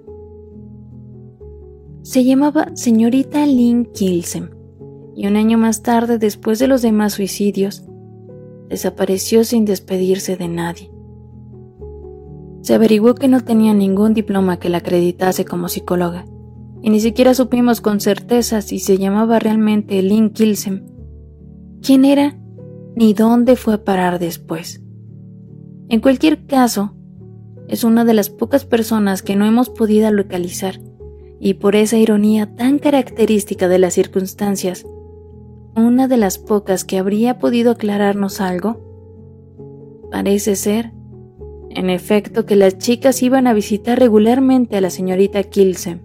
Se llamaba señorita Lynn Kilsem, y un año más tarde, después de los demás suicidios, desapareció sin despedirse de nadie. Se averiguó que no tenía ningún diploma que la acreditase como psicóloga, y ni siquiera supimos con certeza si se llamaba realmente Lynn Kilsem, quién era ni dónde fue a parar después. En cualquier caso, es una de las pocas personas que no hemos podido localizar, y por esa ironía tan característica de las circunstancias, una de las pocas que habría podido aclararnos algo. Parece ser, en efecto, que las chicas iban a visitar regularmente a la señorita Kilsem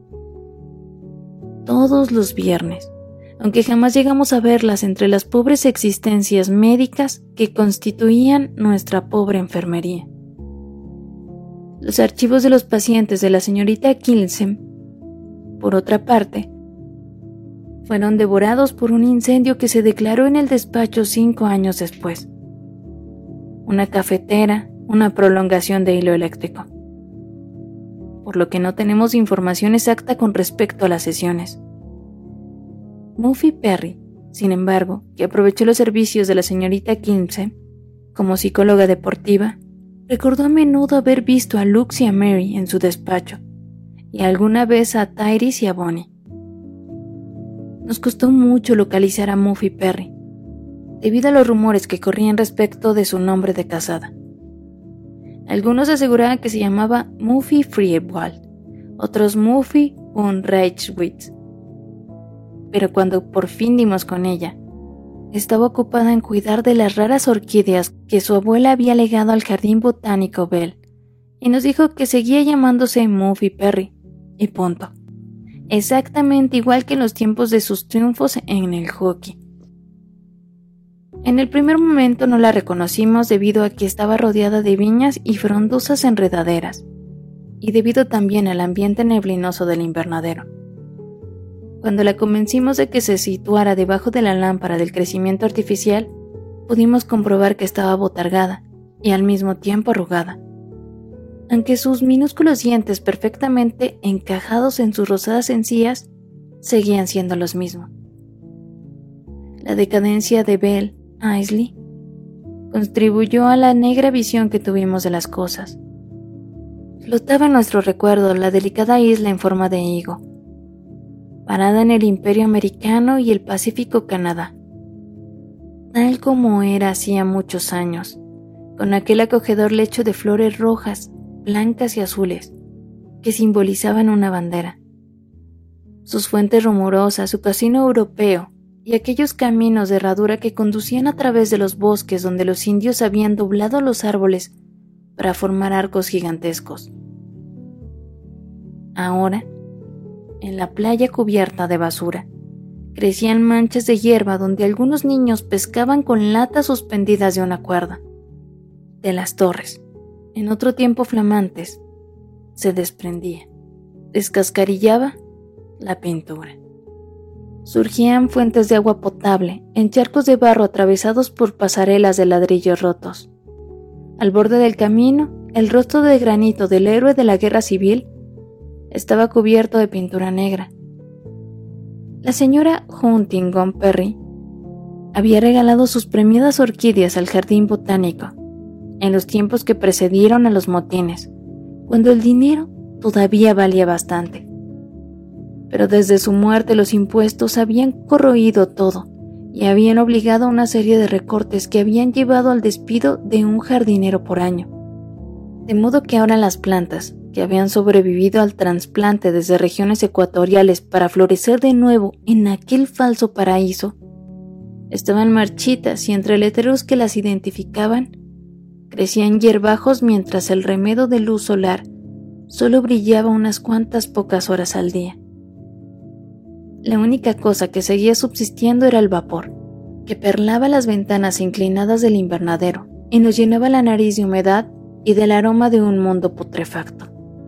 todos los viernes, aunque jamás llegamos a verlas entre las pobres existencias médicas que constituían nuestra pobre enfermería. Los archivos de los pacientes de la señorita Kilsem, por otra parte, fueron devorados por un incendio que se declaró en el despacho cinco años después. Una cafetera, una prolongación de hilo eléctrico. Por lo que no tenemos información exacta con respecto a las sesiones. Muffy Perry, sin embargo, que aprovechó los servicios de la señorita Kilsem como psicóloga deportiva, recordó a menudo haber visto a Lux y a Mary en su despacho, y alguna vez a Tyrese y a Bonnie. Nos costó mucho localizar a Muffy Perry, debido a los rumores que corrían respecto de su nombre de casada. Algunos aseguraban que se llamaba Muffy Friedwald, otros Muffy von Reichwitz. Pero cuando por fin dimos con ella, estaba ocupada en cuidar de las raras orquídeas que su abuela había legado al Jardín Botánico Bell, y nos dijo que seguía llamándose Muffy Perry, y punto. Exactamente igual que en los tiempos de sus triunfos en el hockey. En el primer momento no la reconocimos debido a que estaba rodeada de viñas y frondosas enredaderas, y debido también al ambiente neblinoso del invernadero. Cuando la convencimos de que se situara debajo de la lámpara del crecimiento artificial, pudimos comprobar que estaba abotargada y al mismo tiempo arrugada, aunque sus minúsculos dientes perfectamente encajados en sus rosadas encías seguían siendo los mismos. La decadencia de Belle Isley contribuyó a la negra visión que tuvimos de las cosas. Flotaba en nuestro recuerdo la delicada isla en forma de higo, parada en el Imperio Americano y el Pacífico Canadá, tal como era hacía muchos años, con aquel acogedor lecho de flores rojas, blancas y azules, que simbolizaban una bandera. Sus fuentes rumorosas, su casino europeo y aquellos caminos de herradura que conducían a través de los bosques donde los indios habían doblado los árboles para formar arcos gigantescos. Ahora, en la playa cubierta de basura, crecían manchas de hierba donde algunos niños pescaban con latas suspendidas de una cuerda. De las torres, en otro tiempo flamantes, se desprendía, descascarillaba la pintura. Surgían fuentes de agua potable en charcos de barro atravesados por pasarelas de ladrillos rotos. Al borde del camino, el rostro de granito del héroe de la guerra civil estaba cubierto de pintura negra. La señora Huntington Perry había regalado sus premiadas orquídeas al jardín botánico en los tiempos que precedieron a los motines, cuando el dinero todavía valía bastante. Pero desde su muerte los impuestos habían corroído todo y habían obligado a una serie de recortes que habían llevado al despido de un jardinero por año. De modo que ahora las plantas, que habían sobrevivido al trasplante desde regiones ecuatoriales para florecer de nuevo en aquel falso paraíso, estaban marchitas y entre letreros que las identificaban, crecían hierbajos mientras el remedo de luz solar solo brillaba unas cuantas pocas horas al día. La única cosa que seguía subsistiendo era el vapor, que perlaba las ventanas inclinadas del invernadero y nos llenaba la nariz de humedad y del aroma de un mundo putrefacto.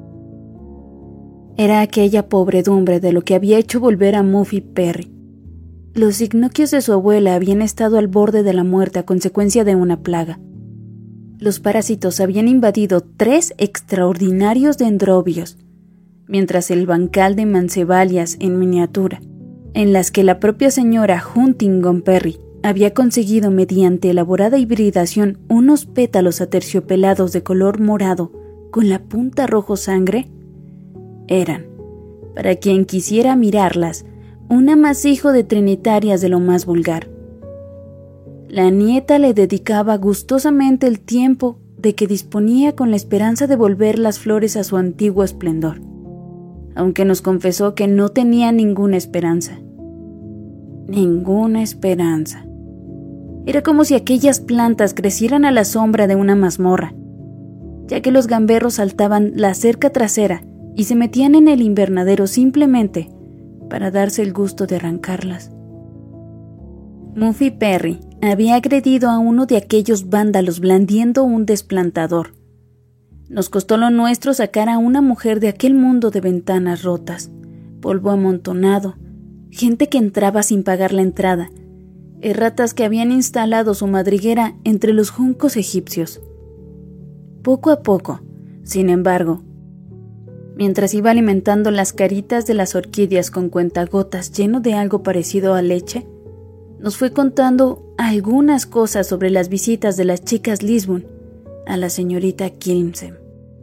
Era aquella pobredumbre de lo que había hecho volver a Muffy Perry. Los ignoquios de su abuela habían estado al borde de la muerte a consecuencia de una plaga. Los parásitos habían invadido tres extraordinarios dendrobios, mientras el bancal de mancebalias en miniatura, en las que la propia señora Huntington Perry había conseguido mediante elaborada hibridación unos pétalos aterciopelados de color morado con la punta rojo sangre, eran, para quien quisiera mirarlas, un amasijo de trinitarias de lo más vulgar. La nieta le dedicaba gustosamente el tiempo de que disponía con la esperanza de volver las flores a su antiguo esplendor, aunque nos confesó que no tenía ninguna esperanza. Ninguna esperanza. Era como si aquellas plantas crecieran a la sombra de una mazmorra, ya que los gamberros saltaban la cerca trasera y se metían en el invernadero simplemente para darse el gusto de arrancarlas. Muffy Perry había agredido a uno de aquellos vándalos blandiendo un desplantador. Nos costó lo nuestro sacar a una mujer de aquel mundo de ventanas rotas, polvo amontonado, gente que entraba sin pagar la entrada, erratas que habían instalado su madriguera entre los juncos egipcios. Poco a poco, sin embargo, mientras iba alimentando las caritas de las orquídeas con cuentagotas lleno de algo parecido a leche, nos fue contando algunas cosas sobre las visitas de las chicas Lisbon a la señorita Kilmsem.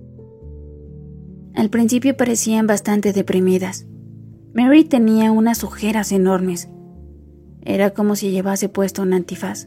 Al principio parecían bastante deprimidas. Mary tenía unas ojeras enormes. Era como si llevase puesto un antifaz.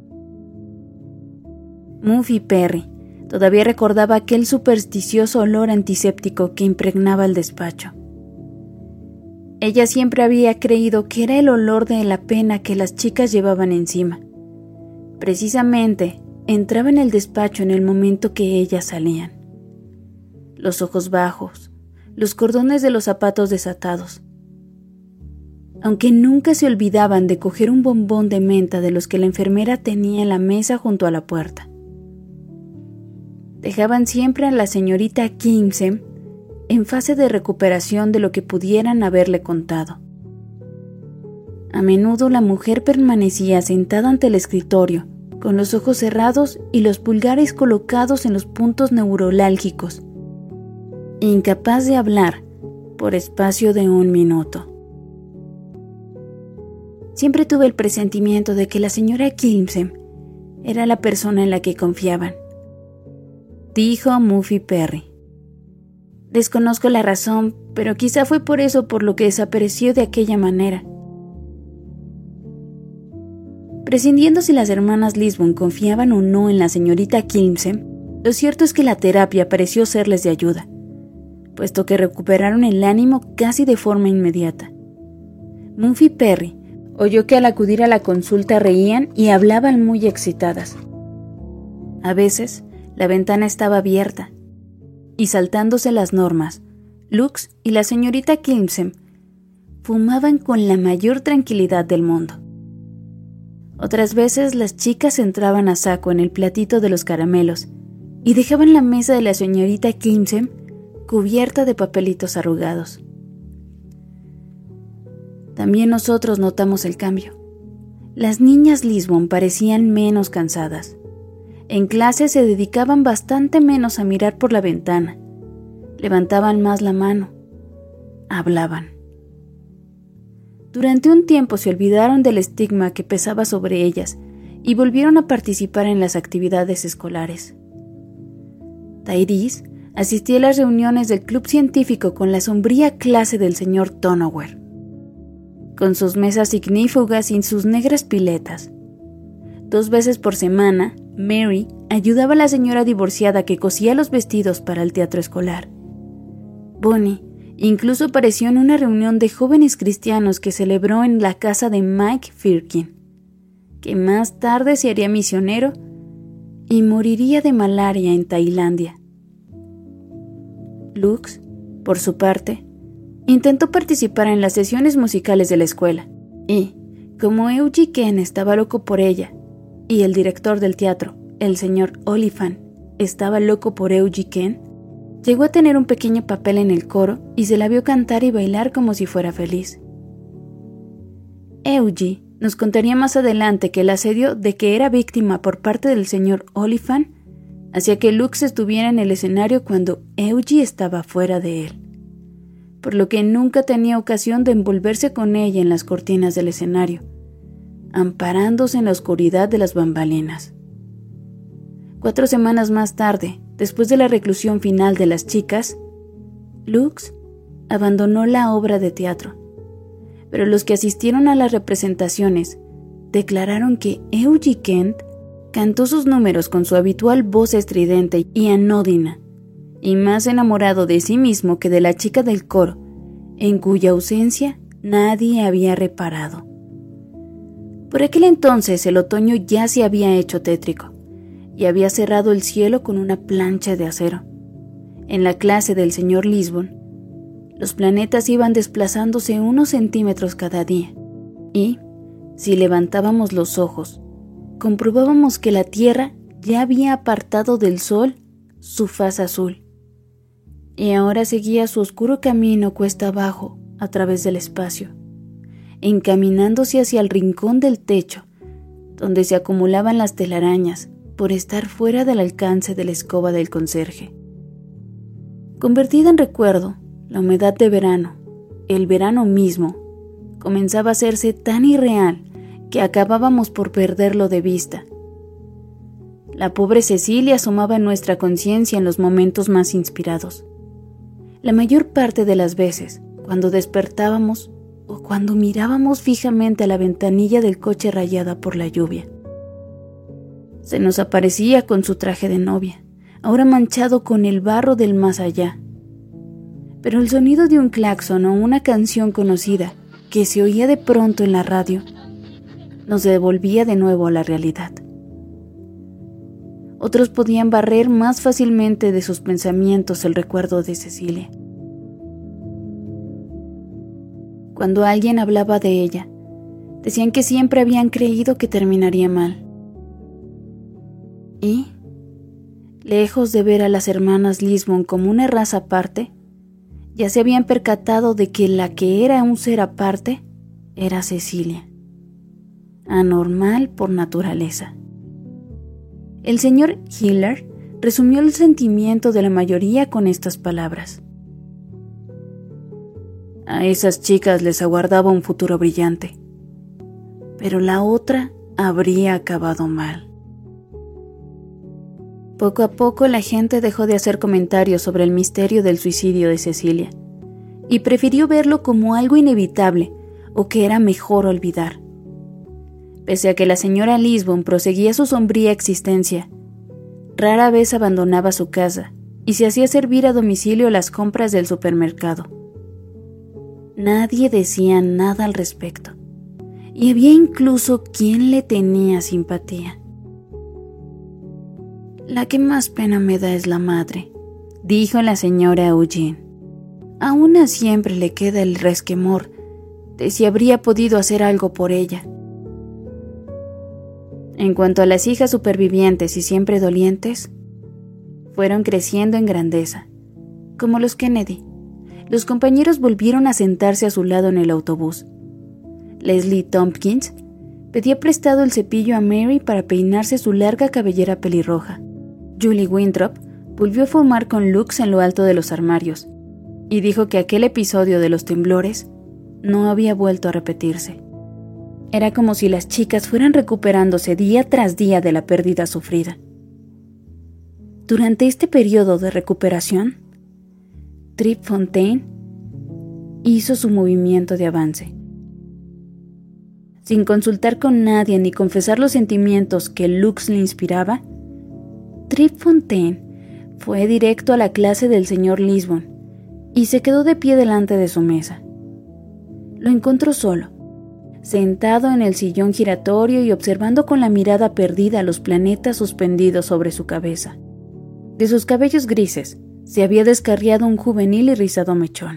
Muffy Perry todavía recordaba aquel supersticioso olor antiséptico que impregnaba el despacho. Ella siempre había creído que era el olor de la pena que las chicas llevaban encima. Precisamente, entraba en el despacho en el momento que ellas salían. Los ojos bajos, los cordones de los zapatos desatados. Aunque nunca se olvidaban de coger un bombón de menta de los que la enfermera tenía en la mesa junto a la puerta. Dejaban siempre a la señorita Kilmsem en fase de recuperación de lo que pudieran haberle contado. A menudo la mujer permanecía sentada ante el escritorio, con los ojos cerrados y los pulgares colocados en los puntos neurolálgicos, incapaz de hablar por espacio de un minuto. Siempre tuve el presentimiento de que la señora Kilmsem era la persona en la que confiaban, dijo Muffy Perry. Desconozco la razón, pero quizá fue por eso por lo que desapareció de aquella manera. Prescindiendo si las hermanas Lisbon confiaban o no en la señorita Kilmsem, lo cierto es que la terapia pareció serles de ayuda, puesto que recuperaron el ánimo casi de forma inmediata. Muffy Perry oyó que al acudir a la consulta reían y hablaban muy excitadas. A veces, la ventana estaba abierta, y saltándose las normas, Lux y la señorita Kilmsem fumaban con la mayor tranquilidad del mundo. Otras veces las chicas entraban a saco en el platito de los caramelos y dejaban la mesa de la señorita Kilmsem cubierta de papelitos arrugados. También nosotros notamos el cambio. Las niñas Lisbon parecían menos cansadas. En clase se dedicaban bastante menos a mirar por la ventana. Levantaban más la mano. Hablaban. Durante un tiempo se olvidaron del estigma que pesaba sobre ellas y volvieron a participar en las actividades escolares. Tyrese asistía a las reuniones del club científico con la sombría clase del señor Tonower, con sus mesas ignífugas y sus negras piletas. Dos veces por semana, Mary ayudaba a la señora divorciada que cosía los vestidos para el teatro escolar. Bonnie incluso apareció en una reunión de jóvenes cristianos que celebró en la casa de Mike Firkin, que más tarde se haría misionero y moriría de malaria en Tailandia. Lux, por su parte, intentó participar en las sesiones musicales de la escuela y, como Eugene Ken estaba loco por ella y el director del teatro, el señor Oliphant, estaba loco por Eugene Ken, llegó a tener un pequeño papel en el coro y se la vio cantar y bailar como si fuera feliz. Eugene nos contaría más adelante que el asedio de que era víctima por parte del señor Oliphant hacía que Lux estuviera en el escenario cuando Eugene estaba fuera de él, por lo que nunca tenía ocasión de envolverse con ella en las cortinas del escenario, amparándose en la oscuridad de las bambalinas. Cuatro semanas más tarde, después de la reclusión final de las chicas, Lux abandonó la obra de teatro, pero los que asistieron a las representaciones declararon que Eugene Kent cantó sus números con su habitual voz estridente y anódina, y más enamorado de sí mismo que de la chica del coro, en cuya ausencia nadie había reparado. Por aquel entonces el otoño ya se había hecho tétrico, y había cerrado el cielo con una plancha de acero. En la clase del señor Lisbon, los planetas iban desplazándose unos centímetros cada día, y, si levantábamos los ojos, comprobábamos que la Tierra ya había apartado del Sol su faz azul, y ahora seguía su oscuro camino cuesta abajo a través del espacio, encaminándose hacia el rincón del techo, donde se acumulaban las telarañas por estar fuera del alcance de la escoba del conserje. Convertida en recuerdo, la humedad de verano, el verano mismo, comenzaba a hacerse tan irreal que acabábamos por perderlo de vista. La pobre Cecilia asomaba en nuestra conciencia en los momentos más inspirados. La mayor parte de las veces, cuando despertábamos o cuando mirábamos fijamente a la ventanilla del coche rayada por la lluvia. Se nos aparecía con su traje de novia, ahora manchado con el barro del más allá. Pero el sonido de un claxon o una canción conocida que se oía de pronto en la radio nos devolvía de nuevo a la realidad. Otros podían barrer más fácilmente de sus pensamientos el recuerdo de Cecilia. Cuando alguien hablaba de ella, decían que siempre habían creído que terminaría mal. Y, lejos de ver a las hermanas Lisbon como una raza aparte, ya se habían percatado de que la que era un ser aparte era Cecilia, anormal por naturaleza. El señor Hiller resumió el sentimiento de la mayoría con estas palabras: a esas chicas les aguardaba un futuro brillante, pero la otra habría acabado mal. Poco a poco la gente dejó de hacer comentarios sobre el misterio del suicidio de Cecilia y prefirió verlo como algo inevitable o que era mejor olvidar. Pese a que la señora Lisbon proseguía su sombría existencia, rara vez abandonaba su casa y se hacía servir a domicilio las compras del supermercado. Nadie decía nada al respecto, y había incluso quien le tenía simpatía. La que más pena me da es la madre, dijo la señora Eugene. A una siempre le queda el resquemor de si habría podido hacer algo por ella. En cuanto a las hijas supervivientes y siempre dolientes, fueron creciendo en grandeza, como los Kennedy. Los compañeros volvieron a sentarse a su lado en el autobús. Leslie Tompkins pedía prestado el cepillo a Mary para peinarse su larga cabellera pelirroja. Julie Winthrop volvió a fumar con Lux en lo alto de los armarios y dijo que aquel episodio de los temblores no había vuelto a repetirse. Era como si las chicas fueran recuperándose día tras día de la pérdida sufrida. Durante este periodo de recuperación, Trip Fontaine hizo su movimiento de avance. Sin consultar con nadie ni confesar los sentimientos que Lux le inspiraba, Trip Fontaine fue directo a la clase del señor Lisbon y se quedó de pie delante de su mesa. Lo encontró solo, sentado en el sillón giratorio y observando con la mirada perdida los planetas suspendidos sobre su cabeza. De sus cabellos grises se había descarriado un juvenil y rizado mechón.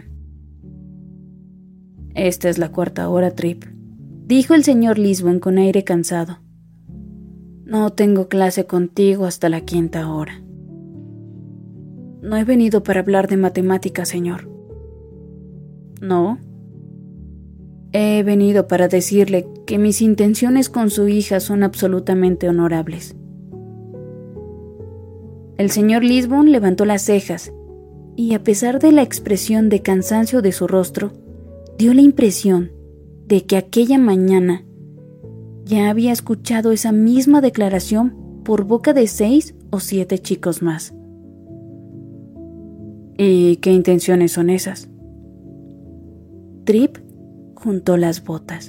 «Esta es la cuarta hora, Trip», dijo el señor Lisbon con aire cansado. «No tengo clase contigo hasta la quinta hora». «No he venido para hablar de matemáticas, señor». «¿No?» «He venido para decirle que mis intenciones con su hija son absolutamente honorables». El señor Lisbon levantó las cejas y, a pesar de la expresión de cansancio de su rostro, dio la impresión de que aquella mañana ya había escuchado esa misma declaración por boca de seis o siete chicos más. ¿Y qué intenciones son esas? Trip juntó las botas.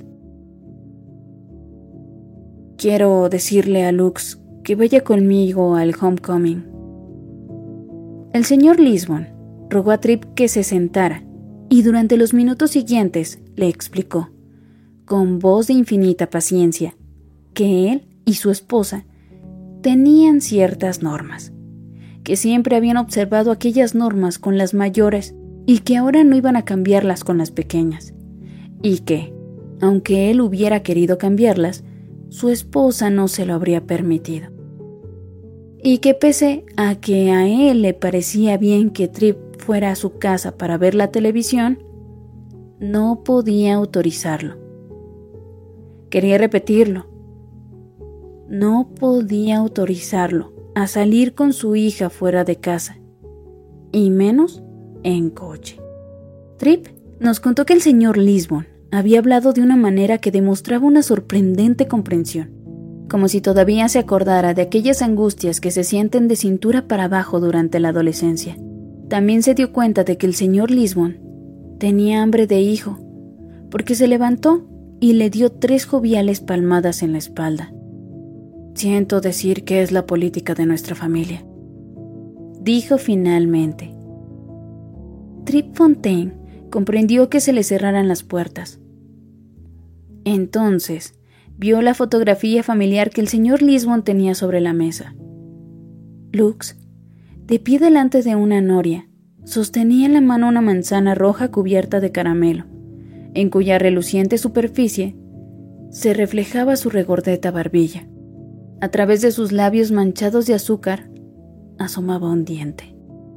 Quiero decirle a Lux que vaya conmigo al homecoming. El señor Lisbon rogó a Trip que se sentara y durante los minutos siguientes le explicó, con voz de infinita paciencia, que él y su esposa tenían ciertas normas, que siempre habían observado aquellas normas con las mayores y que ahora no iban a cambiarlas con las pequeñas, y que, aunque él hubiera querido cambiarlas, su esposa no se lo habría permitido. Y que pese a que a él le parecía bien que Trip fuera a su casa para ver la televisión, no podía autorizarlo. Quería repetirlo. No podía autorizarlo a salir con su hija fuera de casa, y menos en coche. Trip nos contó que el señor Lisbon había hablado de una manera que demostraba una sorprendente comprensión, como si todavía se acordara de aquellas angustias que se sienten de cintura para abajo durante la adolescencia. También se dio cuenta de que el señor Lisbon tenía hambre de hijo, porque se levantó y le dio tres joviales palmadas en la espalda. Siento decir que es la política de nuestra familia, dijo finalmente. Trip Fontaine comprendió que se le cerraran las puertas. Entonces, vio la fotografía familiar que el señor Lisbon tenía sobre la mesa. Lux, de pie delante de una noria, sostenía en la mano una manzana roja cubierta de caramelo, en cuya reluciente superficie se reflejaba su regordeta barbilla. A través de sus labios manchados de azúcar asomaba un diente.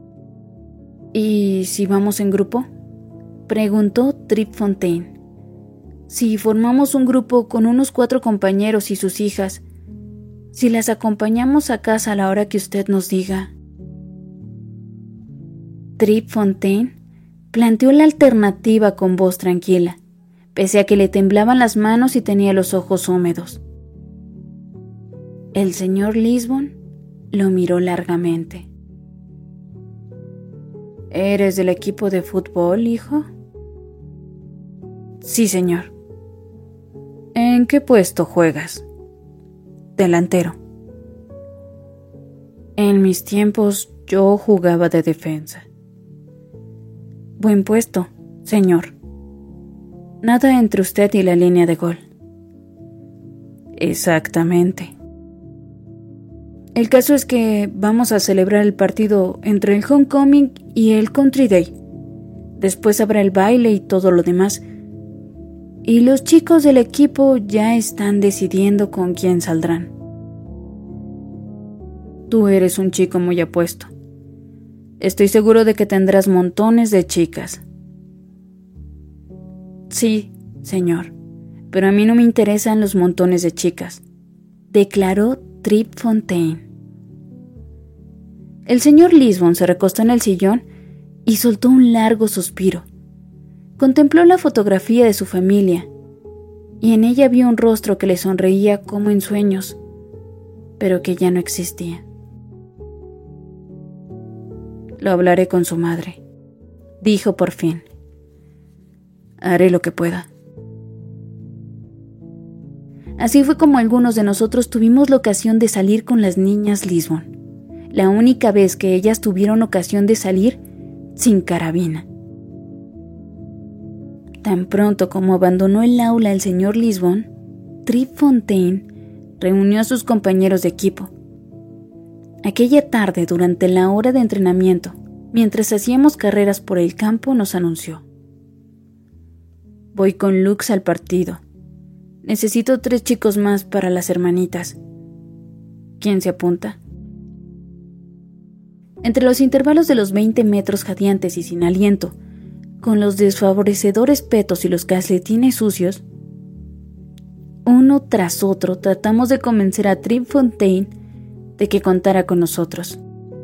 ¿Y si vamos en grupo?, preguntó Trip Fontaine. Si formamos un grupo con unos cuatro compañeros y sus hijas, si las acompañamos a casa a la hora que usted nos diga. Trip Fontaine planteó la alternativa con voz tranquila, pese a que le temblaban las manos y tenía los ojos húmedos. El señor Lisbon lo miró largamente. ¿Eres del equipo de fútbol, hijo? Sí, señor. ¿En qué puesto juegas? Delantero. En mis tiempos yo jugaba de defensa. Buen puesto, señor. Nada entre usted y la línea de gol. Exactamente. El caso es que vamos a celebrar el partido entre el homecoming y el country day. Después habrá el baile y todo lo demás. Y los chicos del equipo ya están decidiendo con quién saldrán. Tú eres un chico muy apuesto. Estoy seguro de que tendrás montones de chicas. Sí, señor, pero a mí no me interesan los montones de chicas, declaró Trip Fontaine. El señor Lisbon se recostó en el sillón y soltó un largo suspiro. Contempló la fotografía de su familia y en ella vio un rostro que le sonreía como en sueños, pero que ya no existía. Lo hablaré con su madre, dijo por fin. Haré lo que pueda. Así fue como algunos de nosotros tuvimos la ocasión de salir con las niñas Lisbon, la única vez que ellas tuvieron ocasión de salir sin carabina. Tan pronto como abandonó el aula el señor Lisbon, Trip Fontaine reunió a sus compañeros de equipo. Aquella tarde, durante la hora de entrenamiento, mientras hacíamos carreras por el campo, nos anunció: voy con Lux al partido. Necesito tres chicos más para las hermanitas. ¿Quién se apunta? Entre los intervalos de los veinte metros jadeantes y sin aliento, con los desfavorecedores petos y los calcetines sucios, uno tras otro tratamos de convencer a Trip Fontaine de que contara con nosotros.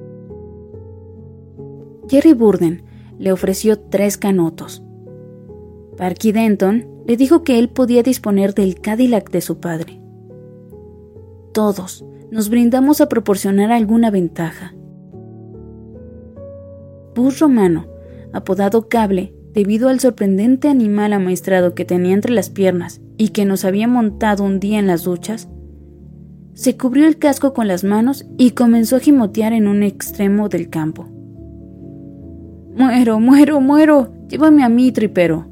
Jerry Burden le ofreció tres canotos. Parky Denton le dijo que él podía disponer del Cadillac de su padre. Todos nos brindamos a proporcionar alguna ventaja. bus romano, apodado Cable, debido al sorprendente animal amaestrado que tenía entre las piernas y que nos había montado un día en las duchas, se cubrió el casco con las manos y comenzó a gimotear en un extremo del campo. «Muero, muero, muero, llévame a mí, tripero».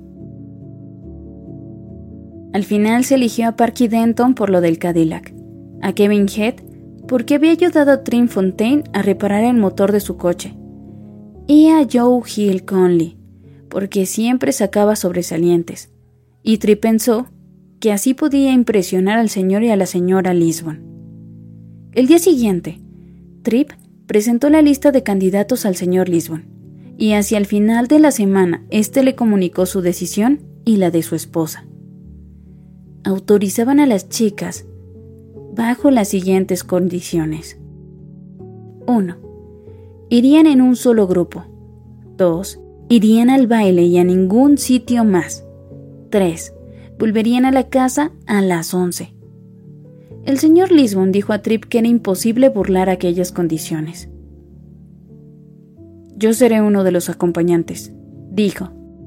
Al final se eligió a Parky Denton por lo del Cadillac, a Kevin Head porque había ayudado a Trim Fontaine a reparar el motor de su coche, y a Joe Hill Conley porque siempre sacaba sobresalientes, y Trip pensó que así podía impresionar al señor y a la señora Lisbon. El día siguiente, Trip presentó la lista de candidatos al señor Lisbon, y hacia el final de la semana éste le comunicó su decisión y la de su esposa. Autorizaban a las chicas bajo las siguientes condiciones. uno. Irían en un solo grupo. dos. Irían al baile y a ningún sitio más. tres. Volverían a la casa a las once. El señor Lisbon dijo a Trip que era imposible burlar aquellas condiciones. «Yo seré uno de los acompañantes», dijo.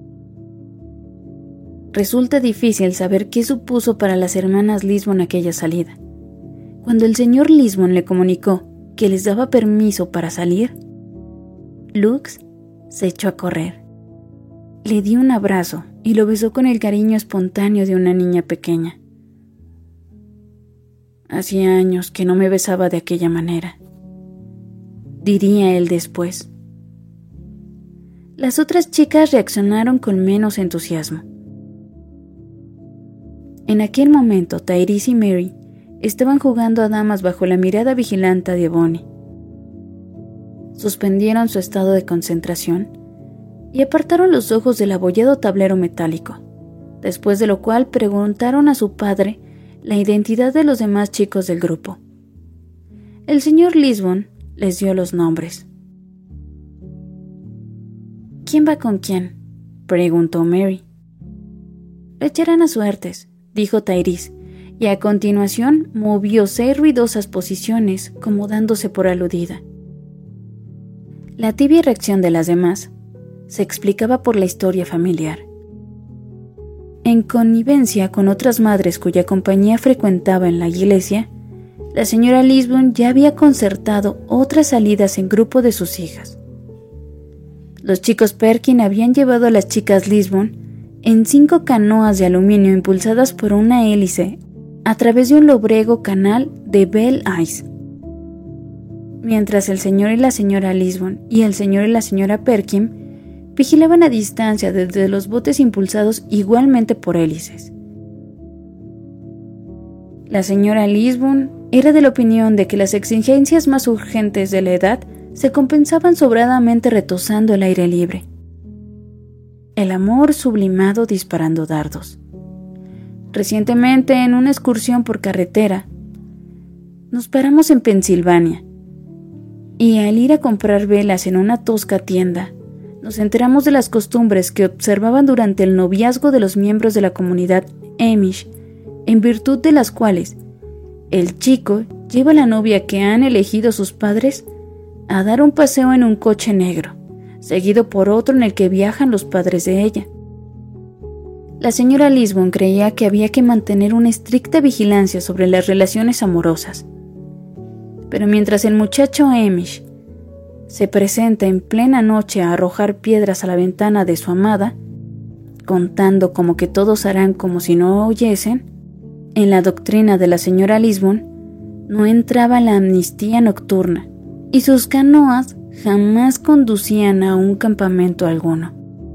Resulta difícil saber qué supuso para las hermanas Lisbon aquella salida. Cuando el señor Lisbon le comunicó que les daba permiso para salir, Lux se echó a correr. Le dio un abrazo y lo besó con el cariño espontáneo de una niña pequeña. «Hacía años que no me besaba de aquella manera», diría él después. Las otras chicas reaccionaron con menos entusiasmo. En aquel momento, Tyrese y Mary estaban jugando a damas bajo la mirada vigilante de Bonnie. Suspendieron su estado de concentración y apartaron los ojos del abollado tablero metálico, después de lo cual preguntaron a su padre la identidad de los demás chicos del grupo. El señor Lisbon les dio los nombres. «¿Quién va con quién?», preguntó Mary. «Lo echarán a suertes», dijo Tyrese, y a continuación movió seis ruidosas posiciones como dándose por aludida. La tibia reacción de las demás se explicaba por la historia familiar. En connivencia con otras madres cuya compañía frecuentaba en la iglesia, la señora Lisbon ya había concertado otras salidas en grupo de sus hijas. Los chicos Perkin habían llevado a las chicas Lisbon en cinco canoas de aluminio impulsadas por una hélice a través de un lobrego canal de Belle Ice. Mientras el señor y la señora Lisbon y el señor y la señora Perkin vigilaban a distancia desde los botes impulsados igualmente por hélices. La señora Lisbon era de la opinión de que las exigencias más urgentes de la edad se compensaban sobradamente retosando el aire libre. El amor sublimado disparando dardos. Recientemente, en una excursión por carretera, nos paramos en Pensilvania, y al ir a comprar velas en una tosca tienda, nos enteramos de las costumbres que observaban durante el noviazgo de los miembros de la comunidad Amish, en virtud de las cuales el chico lleva a la novia que han elegido sus padres a dar un paseo en un coche negro, seguido por otro en el que viajan los padres de ella. La señora Lisbon creía que había que mantener una estricta vigilancia sobre las relaciones amorosas. Pero mientras el muchacho Amish se presenta en plena noche a arrojar piedras a la ventana de su amada, contando como que todos harán como si no oyesen, en la doctrina de la señora Lisbon no entraba la amnistía nocturna y sus canoas jamás conducían a un campamento alguno.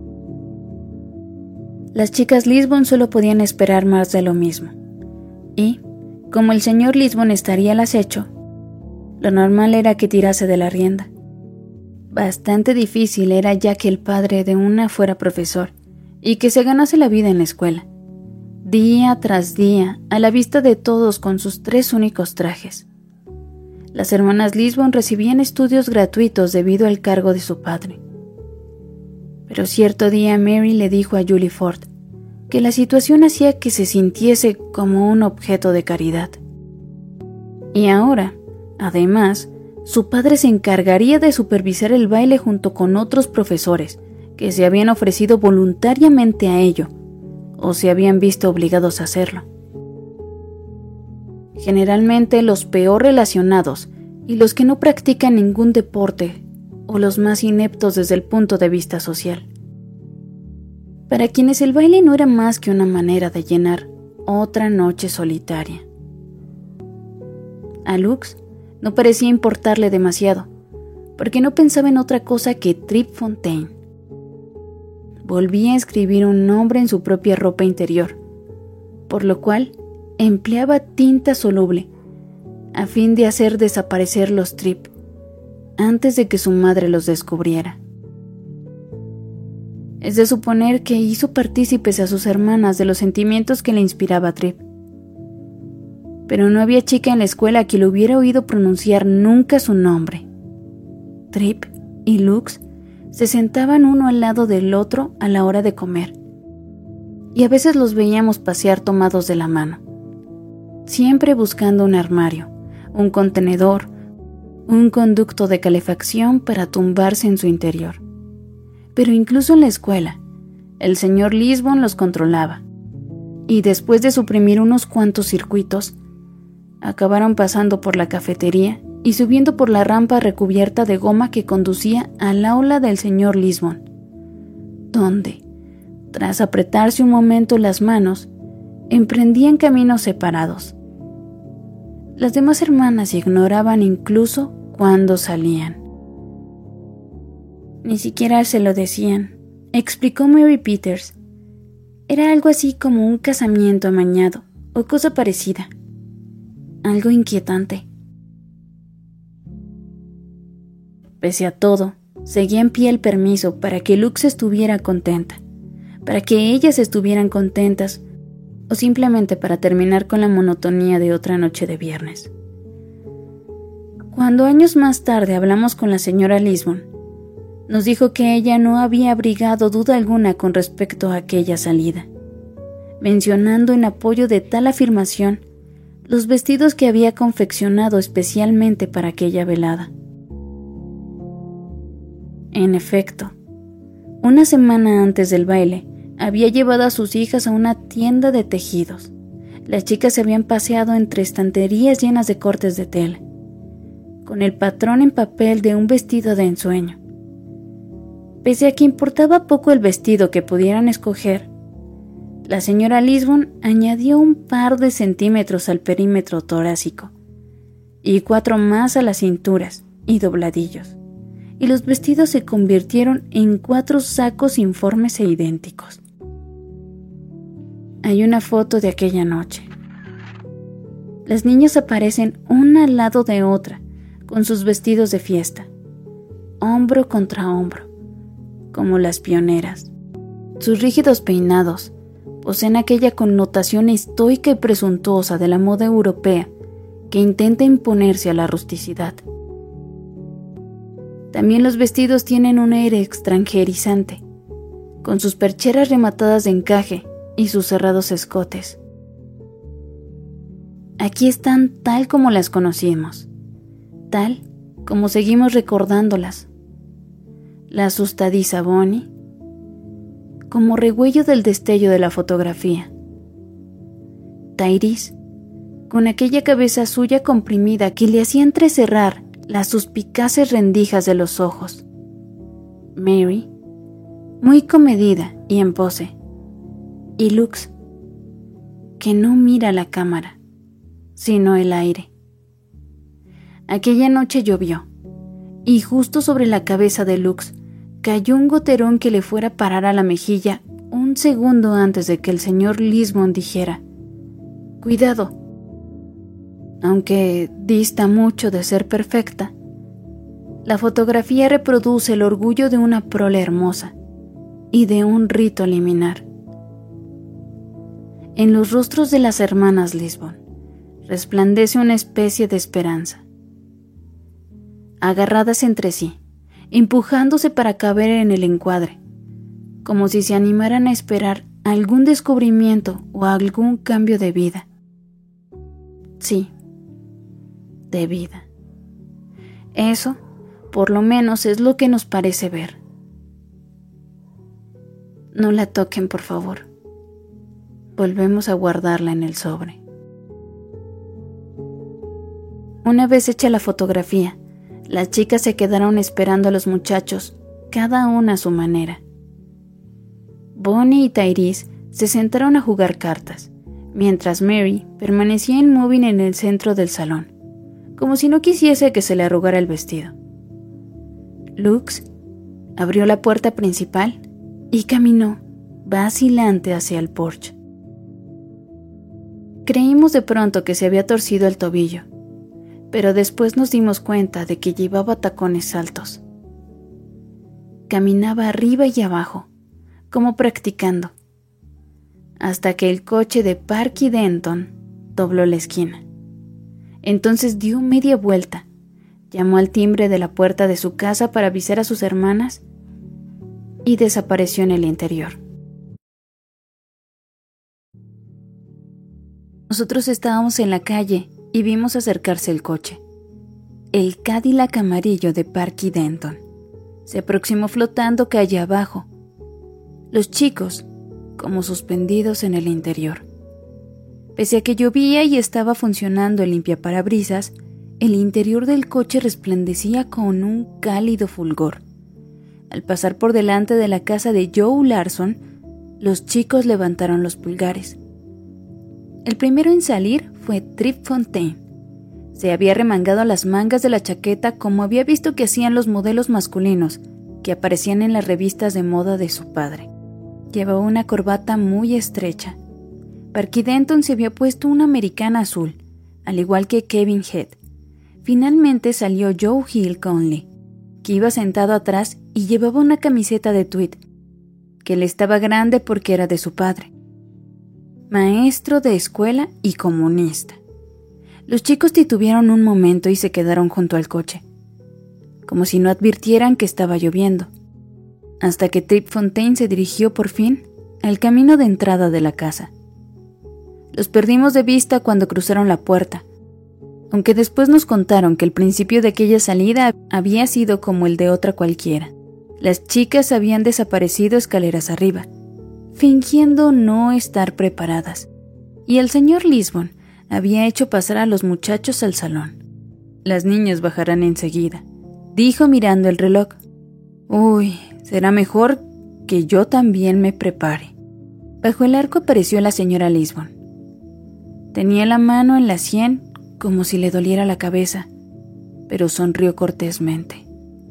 Las chicas Lisbon solo podían esperar más de lo mismo, y, como el señor Lisbon estaría al acecho, lo normal era que tirase de la rienda. Bastante difícil era ya que el padre de una fuera profesor y que se ganase la vida en la escuela, día tras día, a la vista de todos con sus tres únicos trajes. Las hermanas Lisbon recibían estudios gratuitos debido al cargo de su padre. Pero cierto día Mary le dijo a Julie Ford que la situación hacía que se sintiese como un objeto de caridad. Y ahora, además, su padre se encargaría de supervisar el baile junto con otros profesores que se habían ofrecido voluntariamente a ello o se habían visto obligados a hacerlo. Generalmente los peor relacionados y los que no practican ningún deporte o los más ineptos desde el punto de vista social. Para quienes el baile no era más que una manera de llenar otra noche solitaria. A Lux no parecía importarle demasiado, porque no pensaba en otra cosa que Trip Fontaine. Volvía a escribir un nombre en su propia ropa interior, por lo cual empleaba tinta soluble a fin de hacer desaparecer los Trip antes de que su madre los descubriera. Es de suponer que hizo partícipes a sus hermanas de los sentimientos que le inspiraba Trip. Pero no había chica en la escuela que le hubiera oído pronunciar nunca su nombre. Trip y Lux se sentaban uno al lado del otro a la hora de comer, y a veces los veíamos pasear tomados de la mano, siempre buscando un armario, un contenedor, un conducto de calefacción para tumbarse en su interior. Pero incluso en la escuela, el señor Lisbon los controlaba, y después de suprimir unos cuantos circuitos, acabaron pasando por la cafetería y subiendo por la rampa recubierta de goma que conducía al aula del señor Lisbon, donde, tras apretarse un momento las manos, emprendían caminos separados. Las demás hermanas ignoraban incluso cuándo salían. Ni siquiera se lo decían, explicó Mary Peters. Era algo así como un casamiento amañado o cosa parecida. Algo inquietante. Pese a todo, seguía en pie el permiso para que Lux estuviera contenta, para que ellas estuvieran contentas, o simplemente para terminar con la monotonía de otra noche de viernes. Cuando años más tarde hablamos con la señora Lisbon, nos dijo que ella no había abrigado duda alguna con respecto a aquella salida, mencionando en apoyo de tal afirmación los vestidos que había confeccionado especialmente para aquella velada. En efecto, una semana antes del baile, había llevado a sus hijas a una tienda de tejidos. Las chicas se habían paseado entre estanterías llenas de cortes de tela, con el patrón en papel de un vestido de ensueño. Pese a que importaba poco el vestido que pudieran escoger, la señora Lisbon añadió un par de centímetros al perímetro torácico y cuatro más a las cinturas y dobladillos, y los vestidos se convirtieron en cuatro sacos informes e idénticos. Hay una foto de aquella noche. Las niñas aparecen una al lado de otra, con sus vestidos de fiesta, hombro contra hombro, como las pioneras. Sus rígidos peinados poseen aquella connotación estoica y presuntuosa de la moda europea que intenta imponerse a la rusticidad. También los vestidos tienen un aire extranjerizante, con sus percheras rematadas de encaje y sus cerrados escotes. Aquí están tal como las conocimos, tal como seguimos recordándolas. La asustadiza Bonnie, como regüello del destello de la fotografía. Tyrese, con aquella cabeza suya comprimida que le hacía entrecerrar las suspicaces rendijas de los ojos. Mary, muy comedida y en pose. Y Lux, que no mira la cámara, sino el aire. Aquella noche llovió, y justo sobre la cabeza de Lux cayó un goterón que le fuera a parar a la mejilla un segundo antes de que el señor Lisbon dijera: «Cuidado». Aunque dista mucho de ser perfecta, la fotografía reproduce el orgullo de una prole hermosa y de un rito liminar. En los rostros de las hermanas Lisbon resplandece una especie de esperanza. Agarradas entre sí, empujándose para caber en el encuadre, como si se animaran a esperar algún descubrimiento o algún cambio de vida. Sí, de vida. Eso, por lo menos, es lo que nos parece ver. No la toquen, por favor. Volvemos a guardarla en el sobre. Una vez hecha la fotografía, las chicas se quedaron esperando a los muchachos, cada una a su manera. Bonnie y Tyrese se sentaron a jugar cartas, mientras Mary permanecía inmóvil en el centro del salón, como si no quisiese que se le arrugara el vestido. Lux abrió la puerta principal y caminó, vacilante, hacia el porche. Creímos de pronto que se había torcido el tobillo, pero después nos dimos cuenta de que llevaba tacones altos. Caminaba arriba y abajo, como practicando, hasta que el coche de Parky Denton dobló la esquina. Entonces dio media vuelta, llamó al timbre de la puerta de su casa para avisar a sus hermanas y desapareció en el interior. Nosotros estábamos en la calle y vimos acercarse el coche. El Cadillac amarillo de Parky Denton se aproximó flotando calle abajo. Los chicos, como suspendidos en el interior. Pese a que llovía y estaba funcionando el limpiaparabrisas, el interior del coche resplandecía con un cálido fulgor. Al pasar por delante de la casa de Joe Larson, los chicos levantaron los pulgares. El primero en salir fue Trip Fontaine. Se había remangado las mangas de la chaqueta como había visto que hacían los modelos masculinos que aparecían en las revistas de moda de su padre. Llevaba una corbata muy estrecha. Parky Denton se había puesto una americana azul, al igual que Kevin Head. Finalmente salió Joe Hill Conley, que iba sentado atrás y llevaba una camiseta de tweed, que le estaba grande porque era de su padre. Maestro de escuela y comunista. Los chicos titubearon un momento y se quedaron junto al coche, como si no advirtieran que estaba lloviendo, hasta que Trip Fontaine se dirigió por fin al camino de entrada de la casa. Los perdimos de vista cuando cruzaron la puerta, aunque después nos contaron que el principio de aquella salida había sido como el de otra cualquiera. Las chicas habían desaparecido escaleras arriba, fingiendo no estar preparadas, y el señor Lisbon había hecho pasar a los muchachos al salón. Las niñas bajarán enseguida, dijo mirando el reloj. Uy, será mejor que yo también me prepare. Bajo el arco apareció la señora Lisbon. Tenía la mano en la sien como si le doliera la cabeza, pero sonrió cortésmente.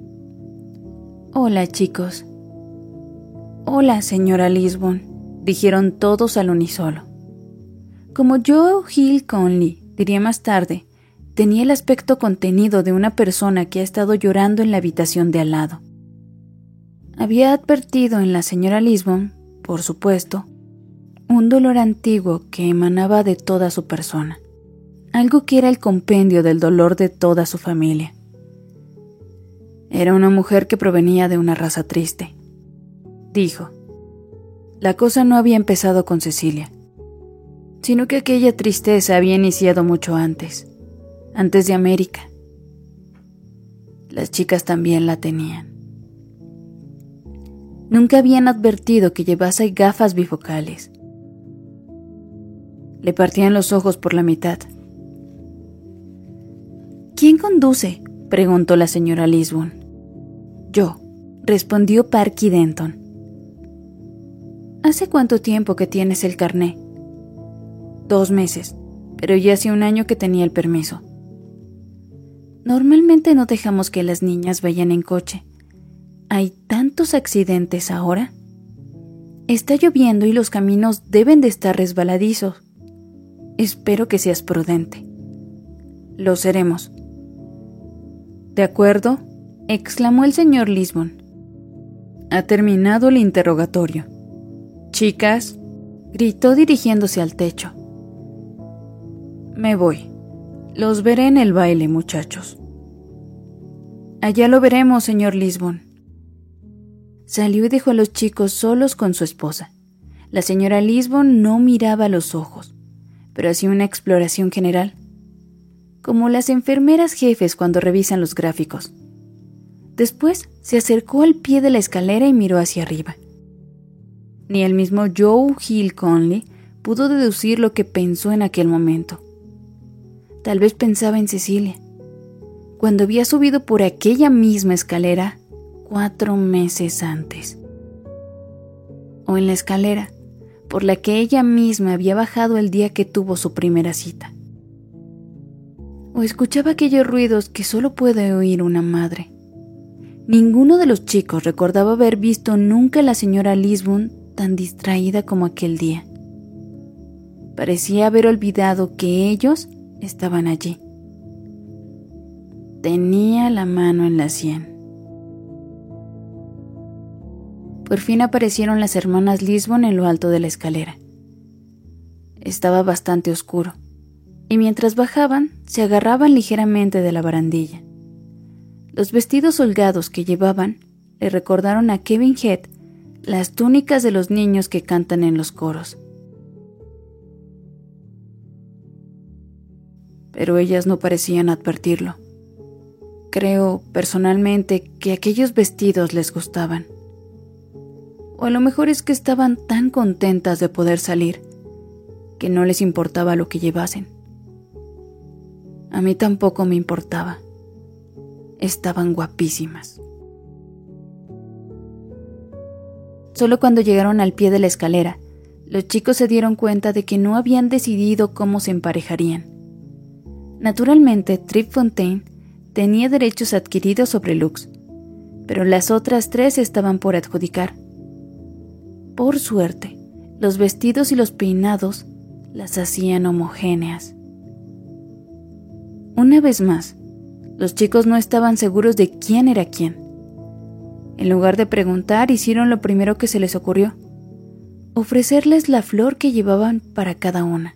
Hola, chicos. Hola, señora Lisbon, dijeron todos al unísono. Como Joe Hill Conley diría más tarde, tenía el aspecto contenido de una persona que ha estado llorando en la habitación de al lado. Había advertido en la señora Lisbon, por supuesto, un dolor antiguo que emanaba de toda su persona, algo que era el compendio del dolor de toda su familia. Era una mujer que provenía de una raza triste, dijo. La cosa no había empezado con Cecilia, sino que aquella tristeza había iniciado mucho antes, antes de América. Las chicas también la tenían. Nunca habían advertido que llevase gafas bifocales. Le partían los ojos por la mitad. ¿Quién conduce?, preguntó la señora Lisbon. Yo, respondió Parky Denton. ¿Hace cuánto tiempo que tienes el carné? Dos meses, pero ya hace un año que tenía el permiso. Normalmente no dejamos que las niñas vayan en coche. ¿Hay tantos accidentes ahora? Está lloviendo y los caminos deben de estar resbaladizos. Espero que seas prudente. Lo seremos. ¿De acuerdo?, exclamó el señor Lisbon. Ha terminado el interrogatorio. Chicas, gritó dirigiéndose al techo. Me voy. Los veré en el baile, muchachos. Allá lo veremos, señor Lisbon. Salió y dejó a los chicos solos con su esposa. La señora Lisbon no miraba a los ojos, pero hacía una exploración general, como las enfermeras jefes cuando revisan los gráficos. Después se acercó al pie de la escalera y miró hacia arriba. Ni el mismo Joe Hill Conley pudo deducir lo que pensó en aquel momento. Tal vez pensaba en Cecilia, cuando había subido por aquella misma escalera cuatro meses antes. O en la escalera por la que ella misma había bajado el día que tuvo su primera cita. O escuchaba aquellos ruidos que solo puede oír una madre. Ninguno de los chicos recordaba haber visto nunca a la señora Lisbon tan distraída como aquel día. Parecía haber olvidado que ellos estaban allí. Tenía la mano en la sien. Por fin aparecieron las hermanas Lisbon en lo alto de la escalera. Estaba bastante oscuro, y mientras bajaban, se agarraban ligeramente de la barandilla. Los vestidos holgados que llevaban le recordaron a Kevin Head las túnicas de los niños que cantan en los coros. Pero ellas no parecían advertirlo. Creo, personalmente, que aquellos vestidos les gustaban. O a lo mejor es que estaban tan contentas de poder salir, que no les importaba lo que llevasen. A mí tampoco me importaba. Estaban guapísimas. Solo cuando llegaron al pie de la escalera, los chicos se dieron cuenta de que no habían decidido cómo se emparejarían. Naturalmente, Trip Fontaine tenía derechos adquiridos sobre Lux, pero las otras tres estaban por adjudicar. Por suerte, los vestidos y los peinados las hacían homogéneas. Una vez más, los chicos no estaban seguros de quién era quién. En lugar de preguntar, hicieron lo primero que se les ocurrió: ofrecerles la flor que llevaban para cada una.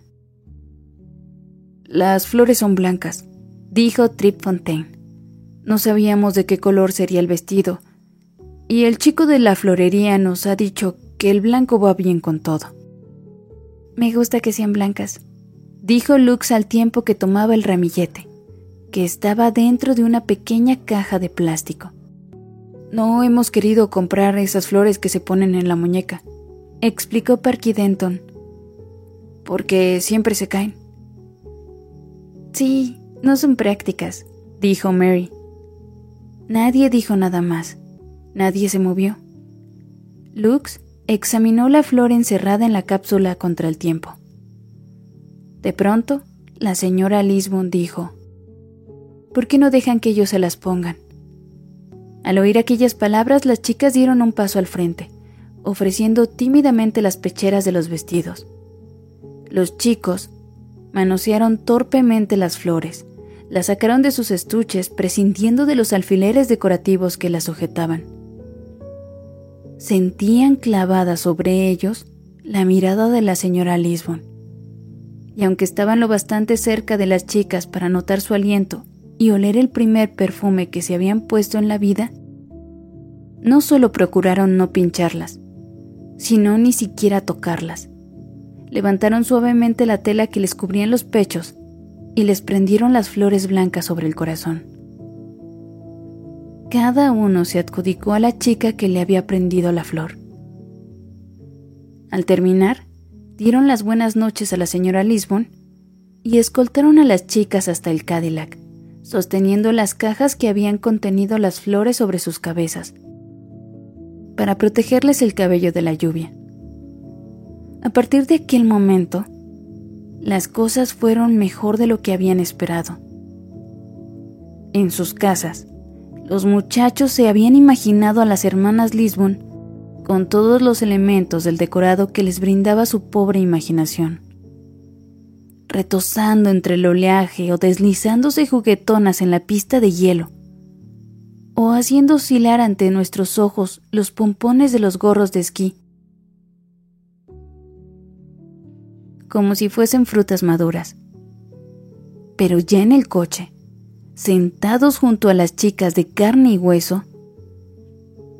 «Las flores son blancas», dijo Trip Fontaine. «No sabíamos de qué color sería el vestido, y el chico de la florería nos ha dicho que el blanco va bien con todo». «Me gusta que sean blancas», dijo Lux al tiempo que tomaba el ramillete, que estaba dentro de una pequeña caja de plástico. «No hemos querido comprar esas flores que se ponen en la muñeca», explicó Parky Denton, «porque siempre se caen». «Sí, no son prácticas», dijo Mary. Nadie dijo nada más. Nadie se movió. Lux examinó la flor encerrada en la cápsula contra el tiempo. De pronto, la señora Lisbon dijo: «¿Por qué no dejan que ellos se las pongan?». Al oír aquellas palabras, las chicas dieron un paso al frente, ofreciendo tímidamente las pecheras de los vestidos. Los chicos manosearon torpemente las flores, las sacaron de sus estuches prescindiendo de los alfileres decorativos que las sujetaban. Sentían clavada sobre ellos la mirada de la señora Lisbon, y aunque estaban lo bastante cerca de las chicas para notar su aliento y oler el primer perfume que se habían puesto en la vida, no solo procuraron no pincharlas, sino ni siquiera tocarlas. Levantaron suavemente la tela que les cubría los pechos y les prendieron las flores blancas sobre el corazón. Cada uno se adjudicó a la chica que le había prendido la flor. Al terminar, dieron las buenas noches a la señora Lisbon y escoltaron a las chicas hasta el Cadillac, sosteniendo las cajas que habían contenido las flores sobre sus cabezas, para protegerles el cabello de la lluvia. A partir de aquel momento, las cosas fueron mejor de lo que habían esperado. En sus casas, los muchachos se habían imaginado a las hermanas Lisbon con todos los elementos del decorado que les brindaba su pobre imaginación, retozando entre el oleaje o deslizándose juguetonas en la pista de hielo, o haciendo oscilar ante nuestros ojos los pompones de los gorros de esquí, como si fuesen frutas maduras. Pero ya en el coche, sentados junto a las chicas de carne y hueso,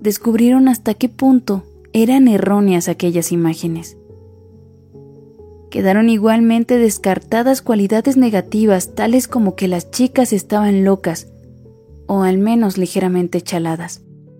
descubrieron hasta qué punto eran erróneas aquellas imágenes. Quedaron igualmente descartadas cualidades negativas tales como que las chicas estaban locas o al menos ligeramente chaladas.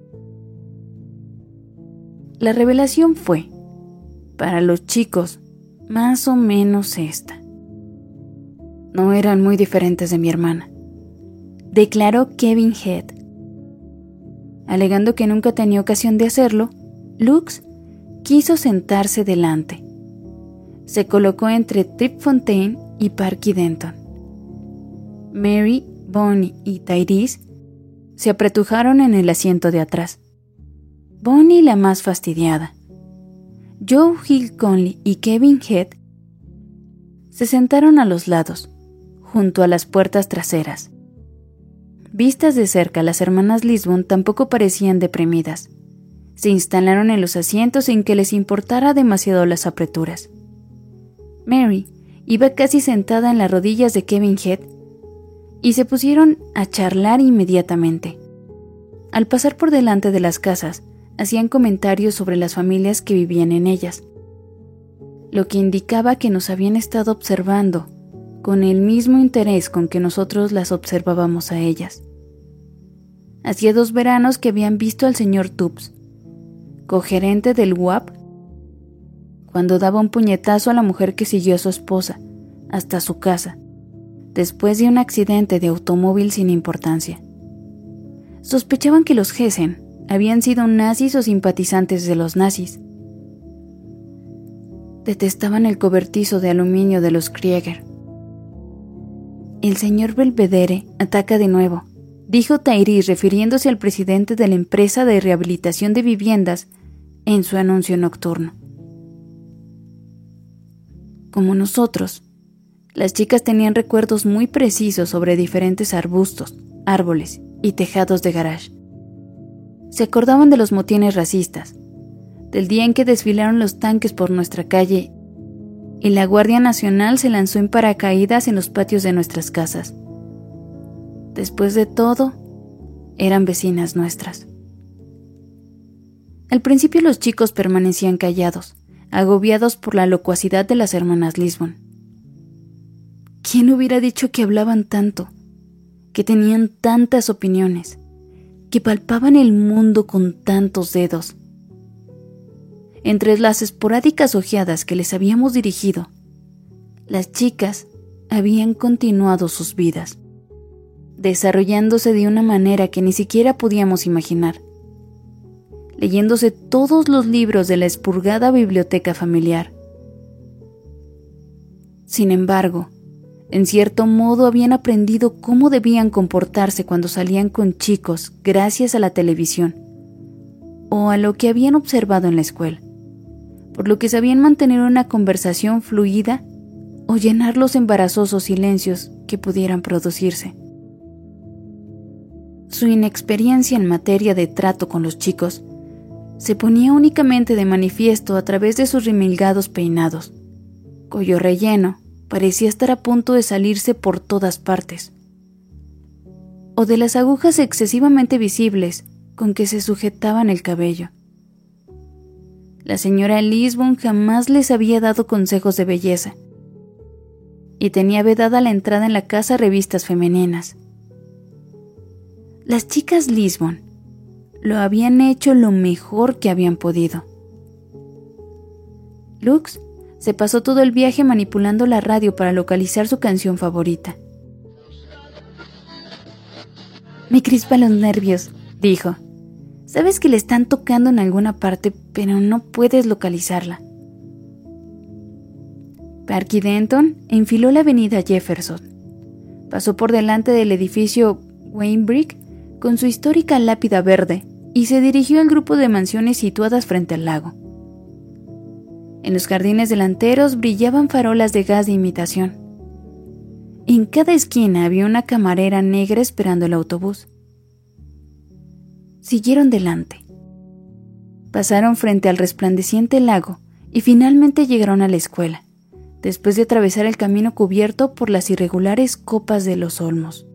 La revelación fue, para los chicos, más o menos esta. No eran muy diferentes de mi hermana, declaró Kevin Head. Alegando que nunca tenía ocasión de hacerlo, Lux quiso sentarse delante. Se colocó entre Tripfontaine y Parky Denton. Mary, Bonnie y Tyrese se apretujaron en el asiento de atrás. Bonnie la más fastidiada. Joe Hill Conley y Kevin Head se sentaron a los lados, junto a las puertas traseras. Vistas de cerca, las hermanas Lisbon tampoco parecían deprimidas. Se instalaron en los asientos sin que les importara demasiado las apreturas. Mary iba casi sentada en las rodillas de Kevin Head y se pusieron a charlar inmediatamente. Al pasar por delante de las casas, hacían comentarios sobre las familias que vivían en ellas, lo que indicaba que nos habían estado observando con el mismo interés con que nosotros las observábamos a ellas. Hacía dos veranos que habían visto al señor Tubbs, cogerente del W A P, cuando daba un puñetazo a la mujer que siguió a su esposa hasta su casa, después de un accidente de automóvil sin importancia. Sospechaban que los Hessen habían sido nazis o simpatizantes de los nazis. Detestaban el cobertizo de aluminio de los Krieger. El señor Belvedere ataca de nuevo, dijo Tyrese refiriéndose al presidente de la empresa de rehabilitación de viviendas en su anuncio nocturno. Como nosotros, las chicas tenían recuerdos muy precisos sobre diferentes arbustos, árboles y tejados de garage. Se acordaban de los motines racistas, del día en que desfilaron los tanques por nuestra calle y la Guardia Nacional se lanzó en paracaídas en los patios de nuestras casas. Después de todo, eran vecinas nuestras. Al principio los chicos permanecían callados, agobiados por la locuacidad de las hermanas Lisbon. ¿Quién hubiera dicho que hablaban tanto, que tenían tantas opiniones, que palpaban el mundo con tantos dedos? Entre las esporádicas ojeadas que les habíamos dirigido, las chicas habían continuado sus vidas, desarrollándose de una manera que ni siquiera podíamos imaginar, leyéndose todos los libros de la expurgada biblioteca familiar. Sin embargo, en cierto modo habían aprendido cómo debían comportarse cuando salían con chicos gracias a la televisión o a lo que habían observado en la escuela, por lo que sabían mantener una conversación fluida o llenar los embarazosos silencios que pudieran producirse. Su inexperiencia en materia de trato con los chicos se ponía únicamente de manifiesto a través de sus remilgados peinados, cuyo relleno parecía estar a punto de salirse por todas partes, o de las agujas excesivamente visibles con que se sujetaban el cabello. La señora Lisbon jamás les había dado consejos de belleza y tenía vedada la entrada en la casa a revistas femeninas. Las chicas Lisbon lo habían hecho lo mejor que habían podido. Lux se pasó todo el viaje manipulando la radio para localizar su canción favorita. «Me crispa los nervios», dijo. «Sabes que le están tocando en alguna parte, pero no puedes localizarla». Parky Denton enfiló la avenida Jefferson. Pasó por delante del edificio Wainbrick con su histórica lápida verde y se dirigió al grupo de mansiones situadas frente al lago. En los jardines delanteros brillaban farolas de gas de imitación. En cada esquina había una camarera negra esperando el autobús. Siguieron delante. Pasaron frente al resplandeciente lago y finalmente llegaron a la escuela, después de atravesar el camino cubierto por las irregulares copas de los olmos.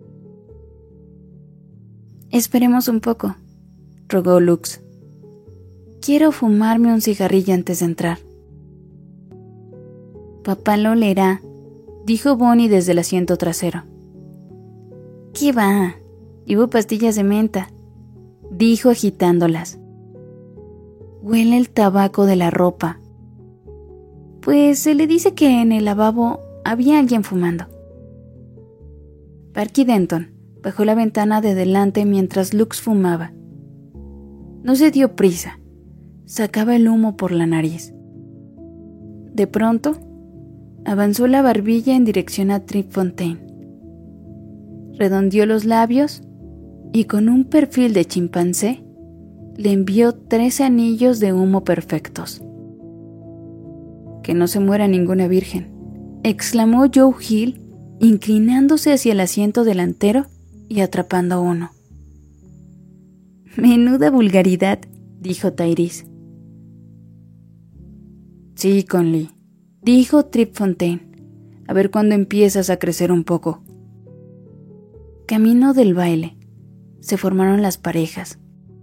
«Esperemos un poco», rogó Lux. «Quiero fumarme un cigarrillo antes de entrar». Papá lo leerá, dijo Bonnie desde el asiento trasero. ¿Qué va? Llevo pastillas de menta, dijo agitándolas. Huele el tabaco de la ropa. Pues se le dice que en el lavabo había alguien fumando. Parky Denton bajó la ventana de delante mientras Lux fumaba. No se dio prisa, sacaba el humo por la nariz. De pronto, avanzó la barbilla en dirección a Tripfontaine. Redondeó los labios y con un perfil de chimpancé le envió tres anillos de humo perfectos. «Que no se muera ninguna virgen», exclamó Joe Hill, inclinándose hacia el asiento delantero y atrapando uno. «Menuda vulgaridad», dijo Tyrese. «Sí, Conley», dijo Tripfontaine, «a ver cuándo empiezas a crecer un poco». Camino del baile, se formaron las parejas.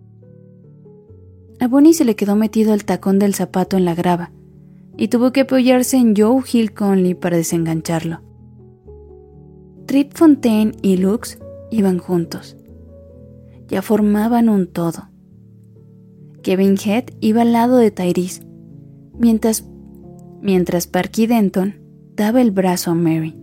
A Bonnie se le quedó metido el tacón del zapato en la grava y tuvo que apoyarse en Joe Hill Conley para desengancharlo. Tripfontaine y Lux iban juntos. Ya formaban un todo. Kevin Head iba al lado de Tyrese, mientras, mientras Parky Denton daba el brazo a Mary.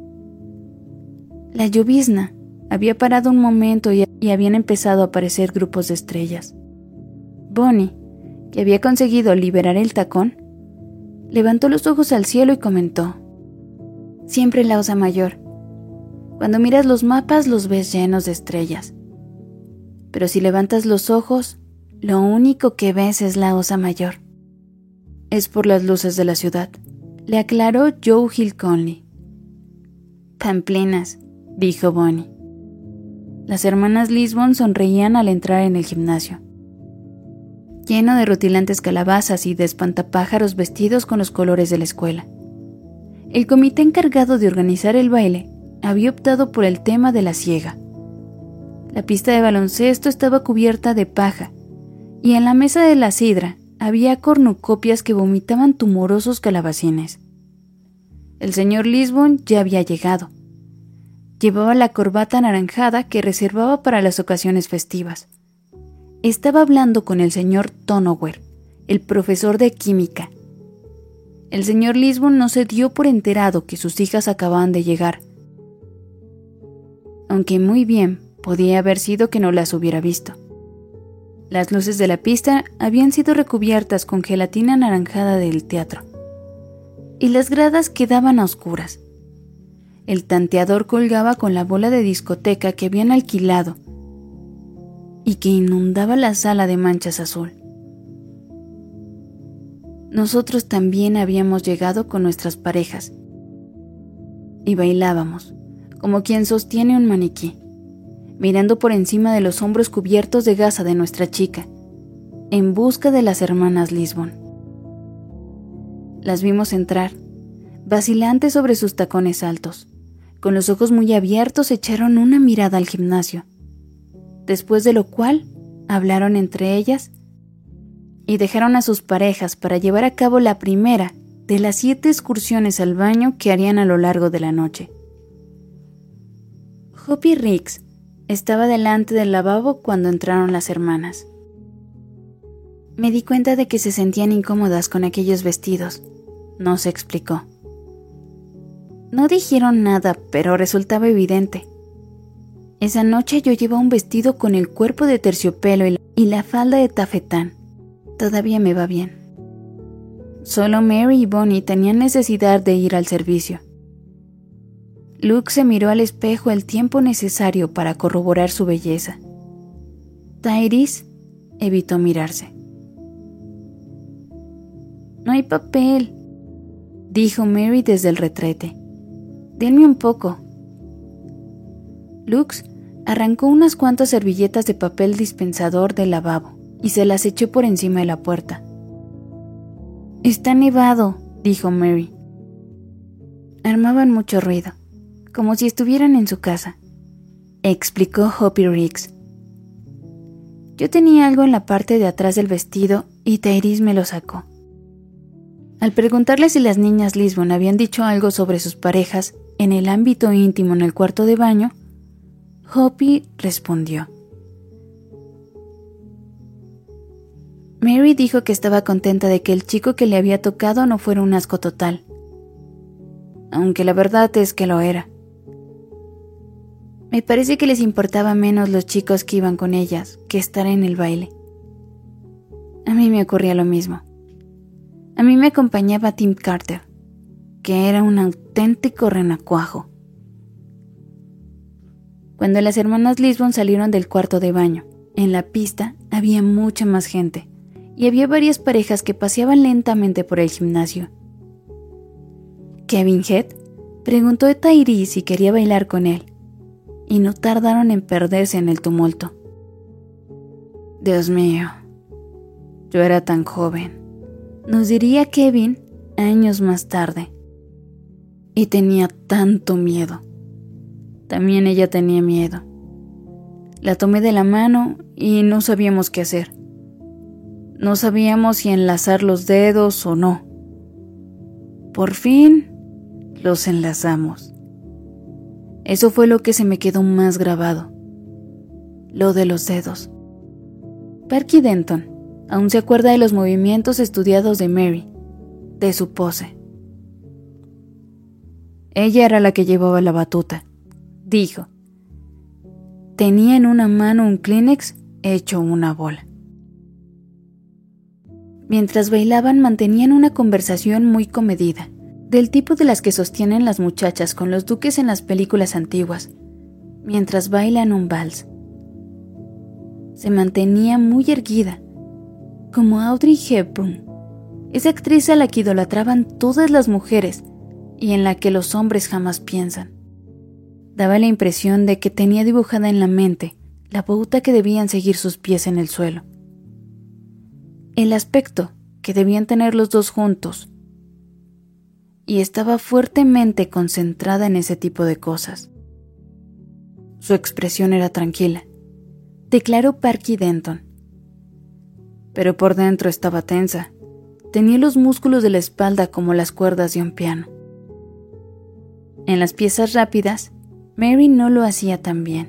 La llovizna había parado un momento y, y habían empezado a aparecer grupos de estrellas. Bonnie, que había conseguido liberar el tacón, levantó los ojos al cielo y comentó: «Siempre la Osa Mayor. Cuando miras los mapas los ves llenos de estrellas. Pero si levantas los ojos, lo único que ves es la Osa Mayor». «Es por las luces de la ciudad», le aclaró Joe Hill Conley. «Pamplinas», dijo Bonnie. Las hermanas Lisbon sonreían al entrar en el gimnasio, lleno de rutilantes calabazas y de espantapájaros vestidos con los colores de la escuela. El comité encargado de organizar el baile había optado por el tema de la siega. La pista de baloncesto estaba cubierta de paja, y en la mesa de la sidra había cornucopias que vomitaban tumorosos calabacines. El señor Lisbon ya había llegado. Llevaba la corbata anaranjada que reservaba para las ocasiones festivas. Estaba hablando con el señor Tonower, el profesor de química. El señor Lisbon no se dio por enterado que sus hijas acababan de llegar, aunque muy bien podía haber sido que no las hubiera visto. Las luces de la pista habían sido recubiertas con gelatina anaranjada del teatro, y las gradas quedaban a oscuras. El tanteador colgaba con la bola de discoteca que habían alquilado y que inundaba la sala de manchas azul. Nosotros también habíamos llegado con nuestras parejas y bailábamos, como quien sostiene un maniquí, mirando por encima de los hombros cubiertos de gasa de nuestra chica, en busca de las hermanas Lisbon. Las vimos entrar, vacilantes sobre sus tacones altos. Con los ojos muy abiertos echaron una mirada al gimnasio, después de lo cual hablaron entre ellas y dejaron a sus parejas para llevar a cabo la primera de las siete excursiones al baño que harían a lo largo de la noche. Hoppy Riggs estaba delante del lavabo cuando entraron las hermanas. Me di cuenta de que se sentían incómodas con aquellos vestidos, nos explicó. No dijeron nada, pero resultaba evidente. Esa noche yo llevaba un vestido con el cuerpo de terciopelo y la, y la falda de tafetán. Todavía me va bien. Solo Mary y Bonnie tenían necesidad de ir al servicio. Luke se miró al espejo el tiempo necesario para corroborar su belleza. Tyrese evitó mirarse. «No hay papel», dijo Mary desde el retrete. «Denme un poco». Lux arrancó unas cuantas servilletas de papel dispensador del lavabo y se las echó por encima de la puerta. «Está nevado», dijo Mary. Armaban mucho ruido, como si estuvieran en su casa, explicó Hoppy Riggs. Yo tenía algo en la parte de atrás del vestido y Tyrese me lo sacó. Al preguntarle si las niñas Lisbon habían dicho algo sobre sus parejas en el ámbito íntimo en el cuarto de baño, Hoppy respondió. Mary dijo que estaba contenta de que el chico que le había tocado no fuera un asco total, aunque la verdad es que lo era. Me parece que les importaba menos los chicos que iban con ellas que estar en el baile. A mí me ocurría lo mismo. A mí me acompañaba Tim Carter, que era un auténtico renacuajo. Cuando las hermanas Lisbon salieron del cuarto de baño, en la pista había mucha más gente, y había varias parejas que paseaban lentamente por el gimnasio. Kevin Head preguntó a Tyree si quería bailar con él, y no tardaron en perderse en el tumulto. Dios mío, yo era tan joven, nos diría Kevin años más tarde, y tenía tanto miedo. También ella tenía miedo. La tomé de la mano y no sabíamos qué hacer. No sabíamos si enlazar los dedos o no. Por fin los enlazamos. Eso fue lo que se me quedó más grabado. Lo de los dedos. Parky Denton aún se acuerda de los movimientos estudiados de Mary, de su pose. Ella era la que llevaba la batuta, dijo. Tenía en una mano un Kleenex hecho una bola. Mientras bailaban mantenían una conversación muy comedida, del tipo de las que sostienen las muchachas con los duques en las películas antiguas, mientras bailan un vals. Se mantenía muy erguida, como Audrey Hepburn, esa actriz a la que idolatraban todas las mujeres y en la que los hombres jamás piensan. Daba la impresión de que tenía dibujada en la mente la pauta que debían seguir sus pies en el suelo. El aspecto que debían tener los dos juntos. Y estaba fuertemente concentrada en ese tipo de cosas. Su expresión era tranquila, declaró Parky Denton. Pero por dentro estaba tensa. Tenía los músculos de la espalda como las cuerdas de un piano. En las piezas rápidas, Mary no lo hacía tan bien.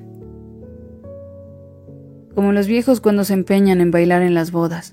Como los viejos cuando se empeñan en bailar en las bodas.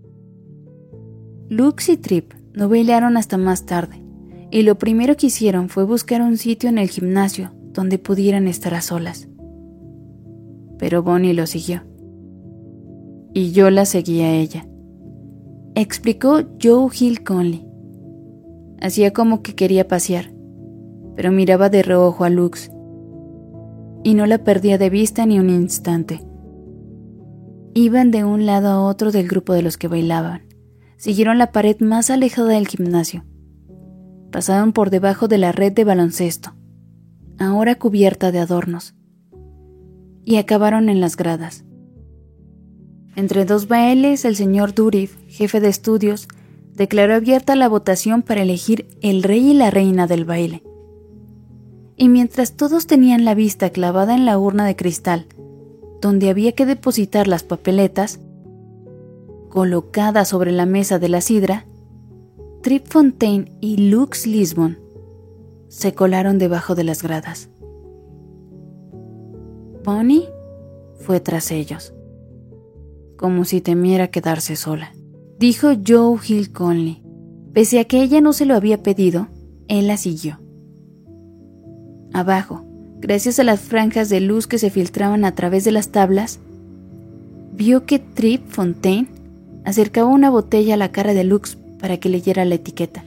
Lux y Trip no bailaron hasta más tarde, y lo primero que hicieron fue buscar un sitio en el gimnasio donde pudieran estar a solas. Pero Bonnie lo siguió. Y yo la seguí a ella, explicó Joe Hill Conley. Hacía como que quería pasear, pero miraba de reojo a Lux, y no la perdía de vista ni un instante. Iban de un lado a otro del grupo de los que bailaban, siguieron la pared más alejada del gimnasio, pasaron por debajo de la red de baloncesto, ahora cubierta de adornos, y acabaron en las gradas. Entre dos bailes, el señor Dourif, jefe de estudios, declaró abierta la votación para elegir el rey y la reina del baile. Y mientras todos tenían la vista clavada en la urna de cristal, donde había que depositar las papeletas, colocada sobre la mesa de la sidra, Trip Fontaine y Lux Lisbon se colaron debajo de las gradas. Bonnie fue tras ellos, como si temiera quedarse sola. Dijo Joe Hill Conley. Pese a que ella no se lo había pedido, él la siguió. Abajo, gracias a las franjas de luz que se filtraban a través de las tablas, vio que Trip Fontaine acercaba una botella a la cara de Lux para que leyera la etiqueta.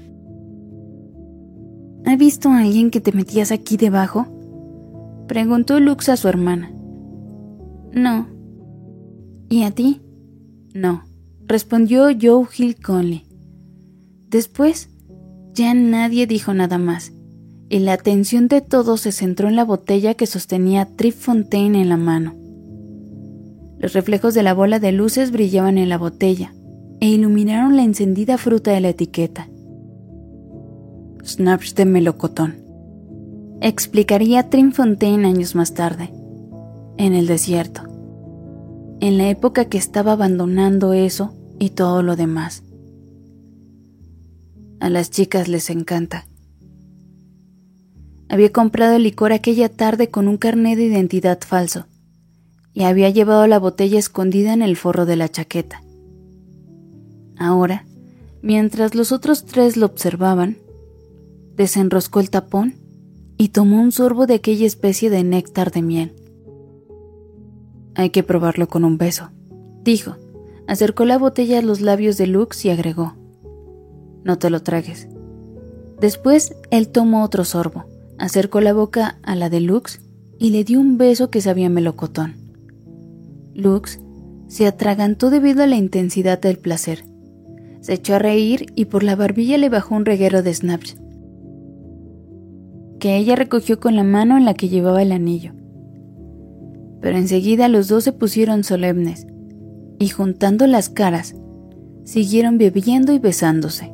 ¿Ha visto a alguien que te metías aquí debajo?, preguntó Lux a su hermana. No. ¿Y a ti? No, respondió Joe Hill Conley. Después, ya nadie dijo nada más, y la atención de todos se centró en la botella que sostenía Trip Fontaine en la mano. Los reflejos de la bola de luces brillaban en la botella e iluminaron la encendida fruta de la etiqueta. Snaps de melocotón, explicaría Trip Fontaine años más tarde, en el desierto, en la época que estaba abandonando eso y todo lo demás. A las chicas les encanta. Había comprado el licor aquella tarde con un carnet de identidad falso y había llevado la botella escondida en el forro de la chaqueta. Ahora, mientras los otros tres lo observaban, desenroscó el tapón y tomó un sorbo de aquella especie de néctar de miel. «Hay que probarlo con un beso», dijo. Acercó la botella a los labios de Lux y agregó: «No te lo tragues». Después, él tomó otro sorbo, acercó la boca a la de Lux y le dio un beso que sabía a melocotón. Lux se atragantó debido a la intensidad del placer. Se echó a reír y por la barbilla le bajó un reguero de snaps, que ella recogió con la mano en la que llevaba el anillo. Pero enseguida los dos se pusieron solemnes y, juntando las caras, siguieron bebiendo y besándose.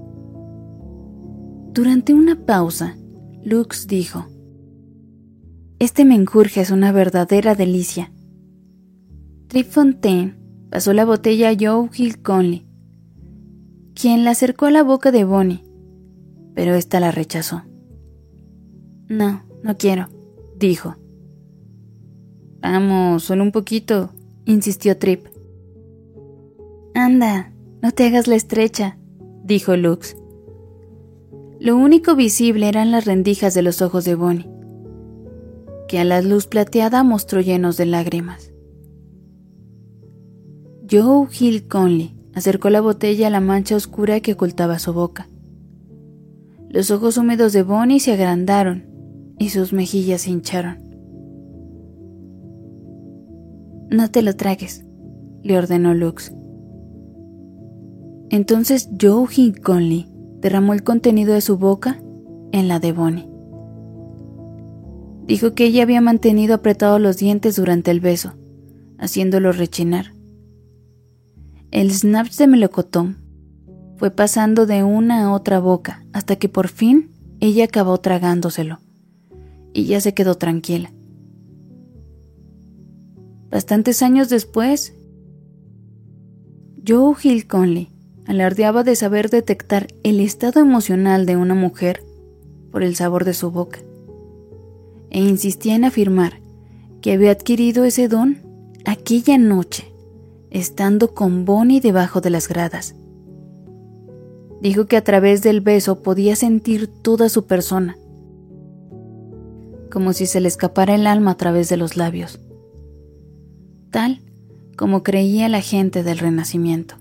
Durante una pausa, Lux dijo: «Este menjurje es una verdadera delicia». Trip Fontaine pasó la botella a Joe Hill Conley, quien la acercó a la boca de Bonnie, pero ésta la rechazó. «No, no quiero», dijo. «Vamos, solo un poquito», insistió Trip. «Anda, no te hagas la estrecha», dijo Lux. Lo único visible eran las rendijas de los ojos de Bonnie, que a la luz plateada mostró llenos de lágrimas. Joe Hill Conley acercó la botella a la mancha oscura que ocultaba su boca. Los ojos húmedos de Bonnie se agrandaron y sus mejillas se hincharon. «No te lo tragues», le ordenó Lux. Entonces Joe Hill Conley derramó el contenido de su boca en la de Bonnie. Dijo que ella había mantenido apretados los dientes durante el beso, haciéndolo rechinar. El snaps de melocotón fue pasando de una a otra boca hasta que por fin ella acabó tragándoselo y ya se quedó tranquila. Bastantes años después, Joe Hill Conley alardeaba de saber detectar el estado emocional de una mujer por el sabor de su boca, e insistía en afirmar que había adquirido ese don aquella noche, estando con Bonnie debajo de las gradas. Dijo que a través del beso podía sentir toda su persona, como si se le escapara el alma a través de los labios, tal como creía la gente del Renacimiento.